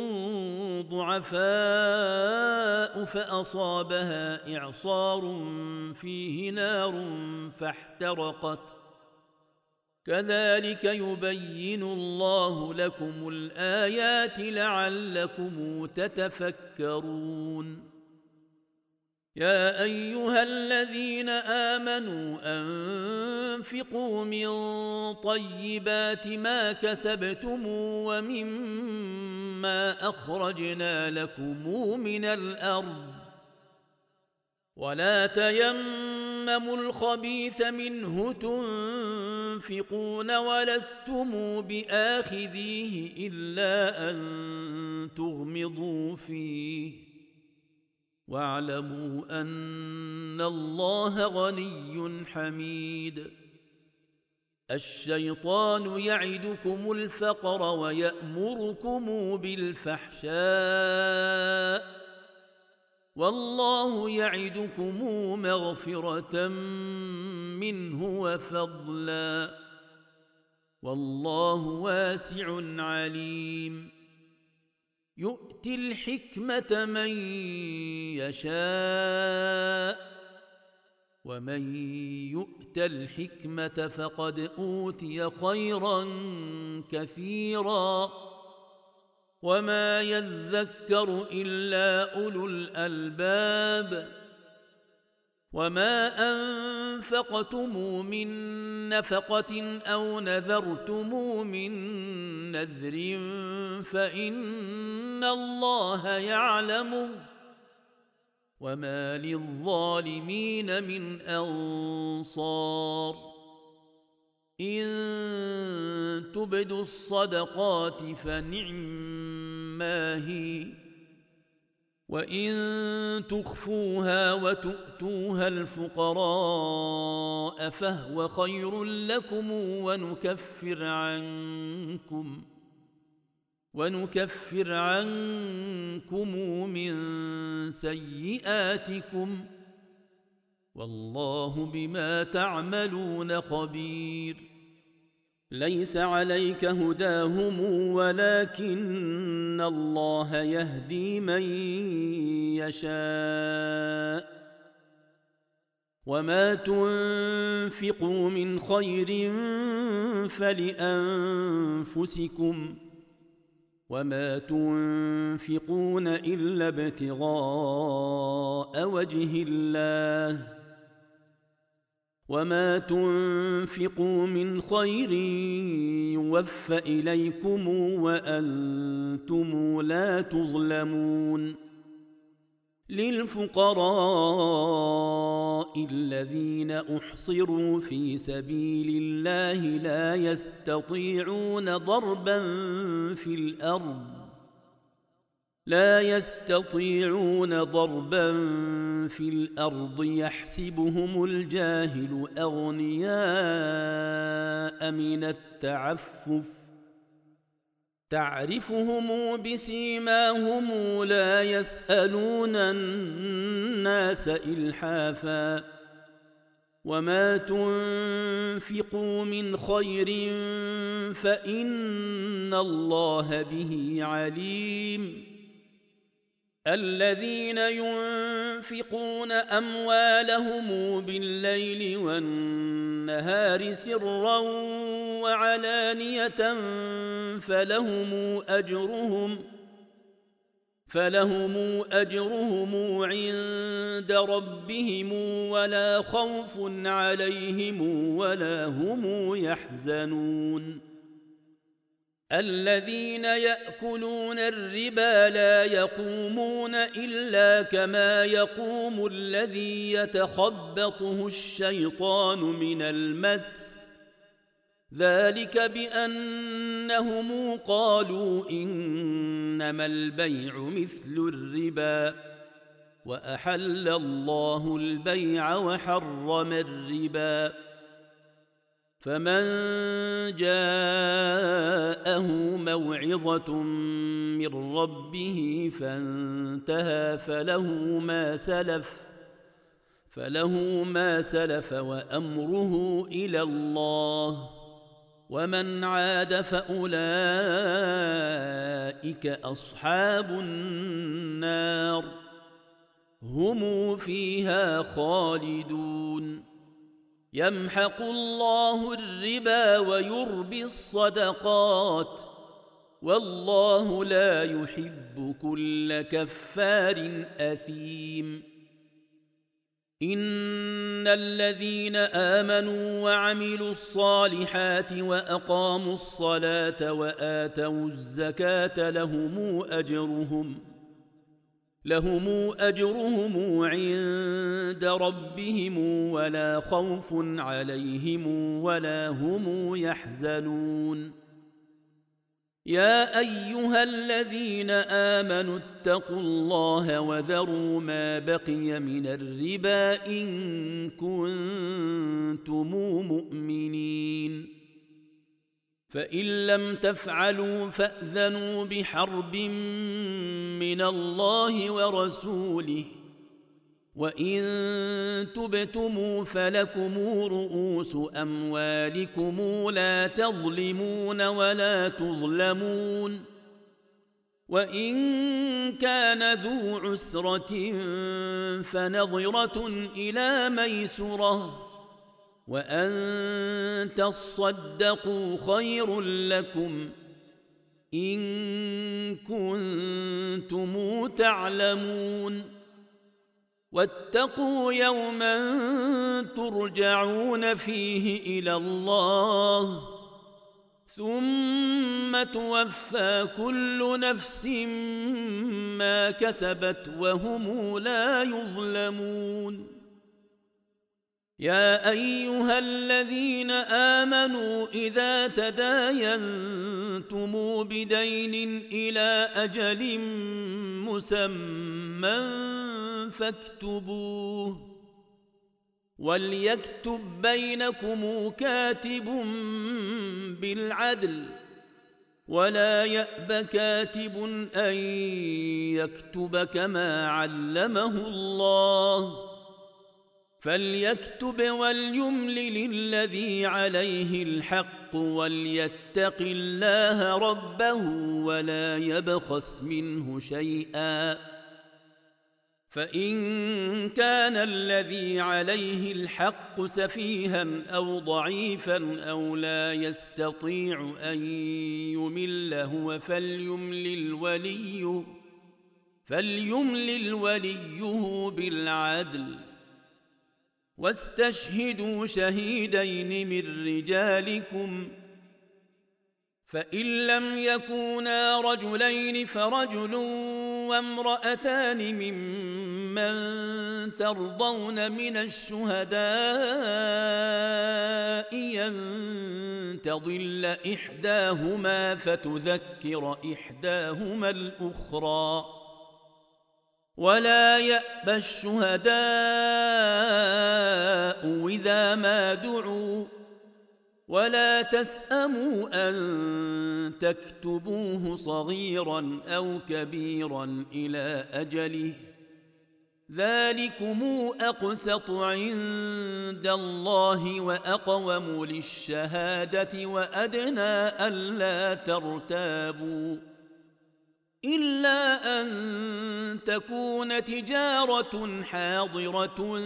ضعفاء فأصابها إعصار فيه نار فاحترقت كذلك يبين الله لكم الآيات لعلكم تتفكرون. يا أيها الذين آمنوا أنفقوا من طيبات ما كسبتم ومما أخرجنا لكم من الأرض ولا تيمموا الخبيث منه تنفقون ولستم بآخذيه إلا أن تغمضوا فيه واعلموا أن الله غني حميد. الشيطان يعدكم الفقر والله يعدكم مغفرة منه وفضلا والله واسع عليم يؤتي الحكمة من يشاء ومن يؤت الحكمة فقد أوتي خيرا كثيرا وما يذكر إلا أولو الألباب وما أنفقتم من نفقة أو نذرتم من نذر فإن الله يعلمه وما للظالمين من أنصار إن تبدوا الصدقات فنعما هي وإن تخفوها وتؤتوها الفقراء فهو خير لكم ونكفر عنكم من سيئاتكم والله بما تعملون خبير ليس عليك هداهم ولكن الله يهدي من يشاء وما تنفقوا من خير فلأنفسكم وما تنفقون إلا ابتغاء وجه الله وما تنفقوا من خير يوفى إليكم وأنتم لا تظلمون للفقراء الذين أحصروا في سبيل الله لا يستطيعون ضربا في الأرض يحسبهم الجاهل أغنياء من التعفف تعرفهم بسيماهم لا يسألون الناس إلحافا وما تنفقوا من خير فإن الله به عليم الذين ينفقون أموالهم بالليل والنهار سرا وعلانية فلهم أجرهم عند ربهم ولا خوف عليهم ولا هم يحزنون الذين يأكلون الربا لا يقومون إلا كما يقوم الذي يتخبطه الشيطان من المس ذلك بأنهم قالوا إنما البيع مثل الربا وأحل الله البيع وحرم الربا فمن جاءه موعظة من ربه فانتهى فله ما سلف وأمره إلى الله ومن عاد فأولئك أصحاب النار هم فيها خالدون يمحق الله الربا ويربي الصدقات والله لا يحب كل كفار أثيم إن الذين آمنوا وعملوا الصالحات وأقاموا الصلاة وآتوا الزكاة لهم أجرهم عند ربهم ولا خوف عليهم ولا هم يحزنون يا أيها الذين آمنوا اتقوا الله وذروا ما بقي من الربا إن كنتم مؤمنين فإن لم تفعلوا فأذنوا بحرب من الله ورسوله وإن تبتم فلكم رؤوس أموالكم لا تظلمون ولا تظلمون وإن كان ذو عسرة فنظرة إلى ميسرة وأن تصدقوا خير لكم إن كنتم تعلمون واتقوا يوما ترجعون فيه إلى الله ثم توفى كل نفس ما كسبت وهم لا يظلمون يا أيها الذين آمنوا إذا تداينتم بدين إلى أجل مسمى فاكتبوه وليكتب بينكم كاتب بالعدل ولا يأب كاتب أن يكتب كما علمه الله فليكتب وليملل الذي عليه الحق وليتق الله ربه ولا يبخس منه شيئا فإن كان الذي عليه الحق سفيها أو ضعيفا أو لا يستطيع أن يمل هو فليملل وليه بالعدل واستشهدوا شهيدين من رجالكم فإن لم يكونا رجلين فرجل وامرأتان ممن ترضون من الشهداء أن تضل إحداهما فتذكر إحداهما الأخرى ولا يأبى الشهداء إذا ما دعوا ولا تسأموا أن تكتبوه صغيرا أو كبيرا إلى أجله ذلكم أقسط عند الله وأقوم للشهادة وأدنى ألا ترتابوا إلا أن تكون تجارة حاضرة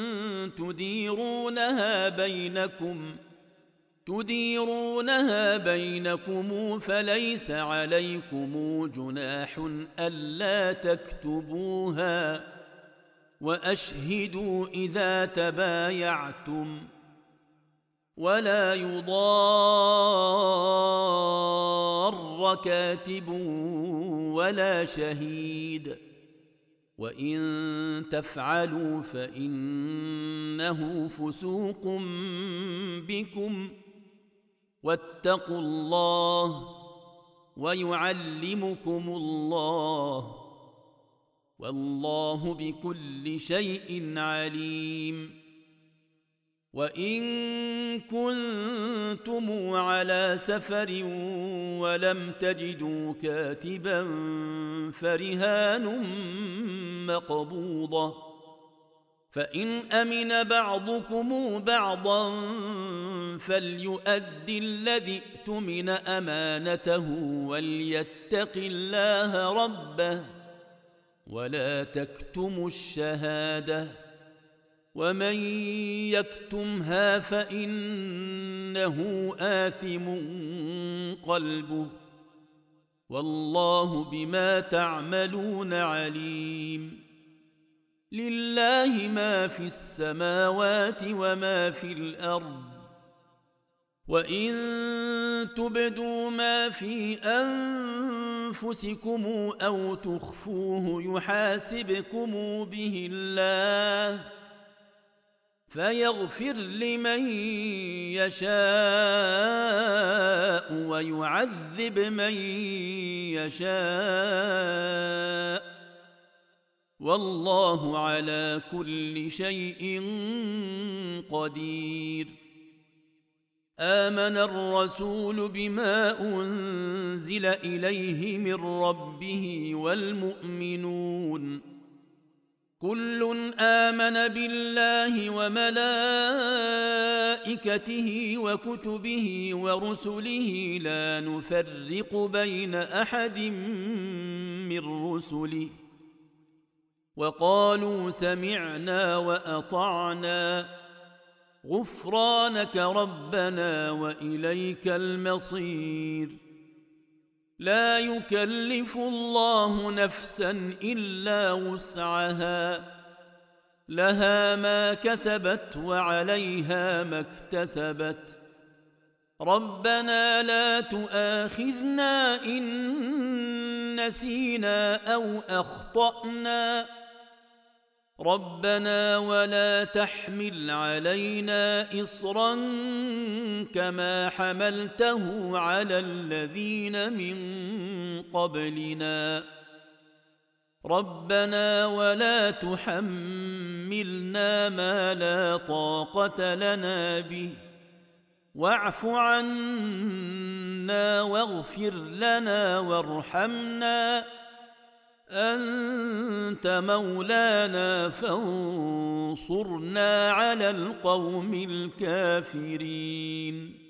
تديرونها بينكم فليس عليكم جناح ألا تكتبوها وأشهدوا إذا تبايعتم ولا يضار كاتب ولا شهيد وإن تفعلوا فإنه فسوق بكم واتقوا الله ويعلمكم الله والله بكل شيء عليم وإن كنتم على سفر ولم تجدوا كاتبا فرهان مقبوضة فإن أمن بعضكم بعضا فليؤدي الذي اؤتمن أمانته وليتق الله ربه ولا تكتموا الشهادة ومن يكتمها فإنه آثم قلبه والله بما تعملون عليم لله ما في السماوات وما في الأرض وإن تبدوا ما في أنفسكم أو تخفوه يحاسبكم به الله فيغفر لمن يشاء ويعذب من يشاء والله على كل شيء قدير آمن الرسول بما أنزل إليه من ربه والمؤمنون كل آمن بالله وملائكته وكتبه ورسله لا نفرق بين أحد من رسله وقالوا سمعنا وأطعنا غفرانك ربنا وإليك المصير. لا يكلف الله نفسا إلا وسعها لها ما كسبت وعليها ما اكتسبت ربنا لا تؤاخذنا إن نسينا أو أخطأنا ربنا ولا تحمل علينا إصرا كما حملته على الذين من قبلنا ربنا ولا تحملنا ما لا طاقة لنا به واعف عنا واغفر لنا وارحمنا أنت مولانا فانصرنا على القوم الكافرين.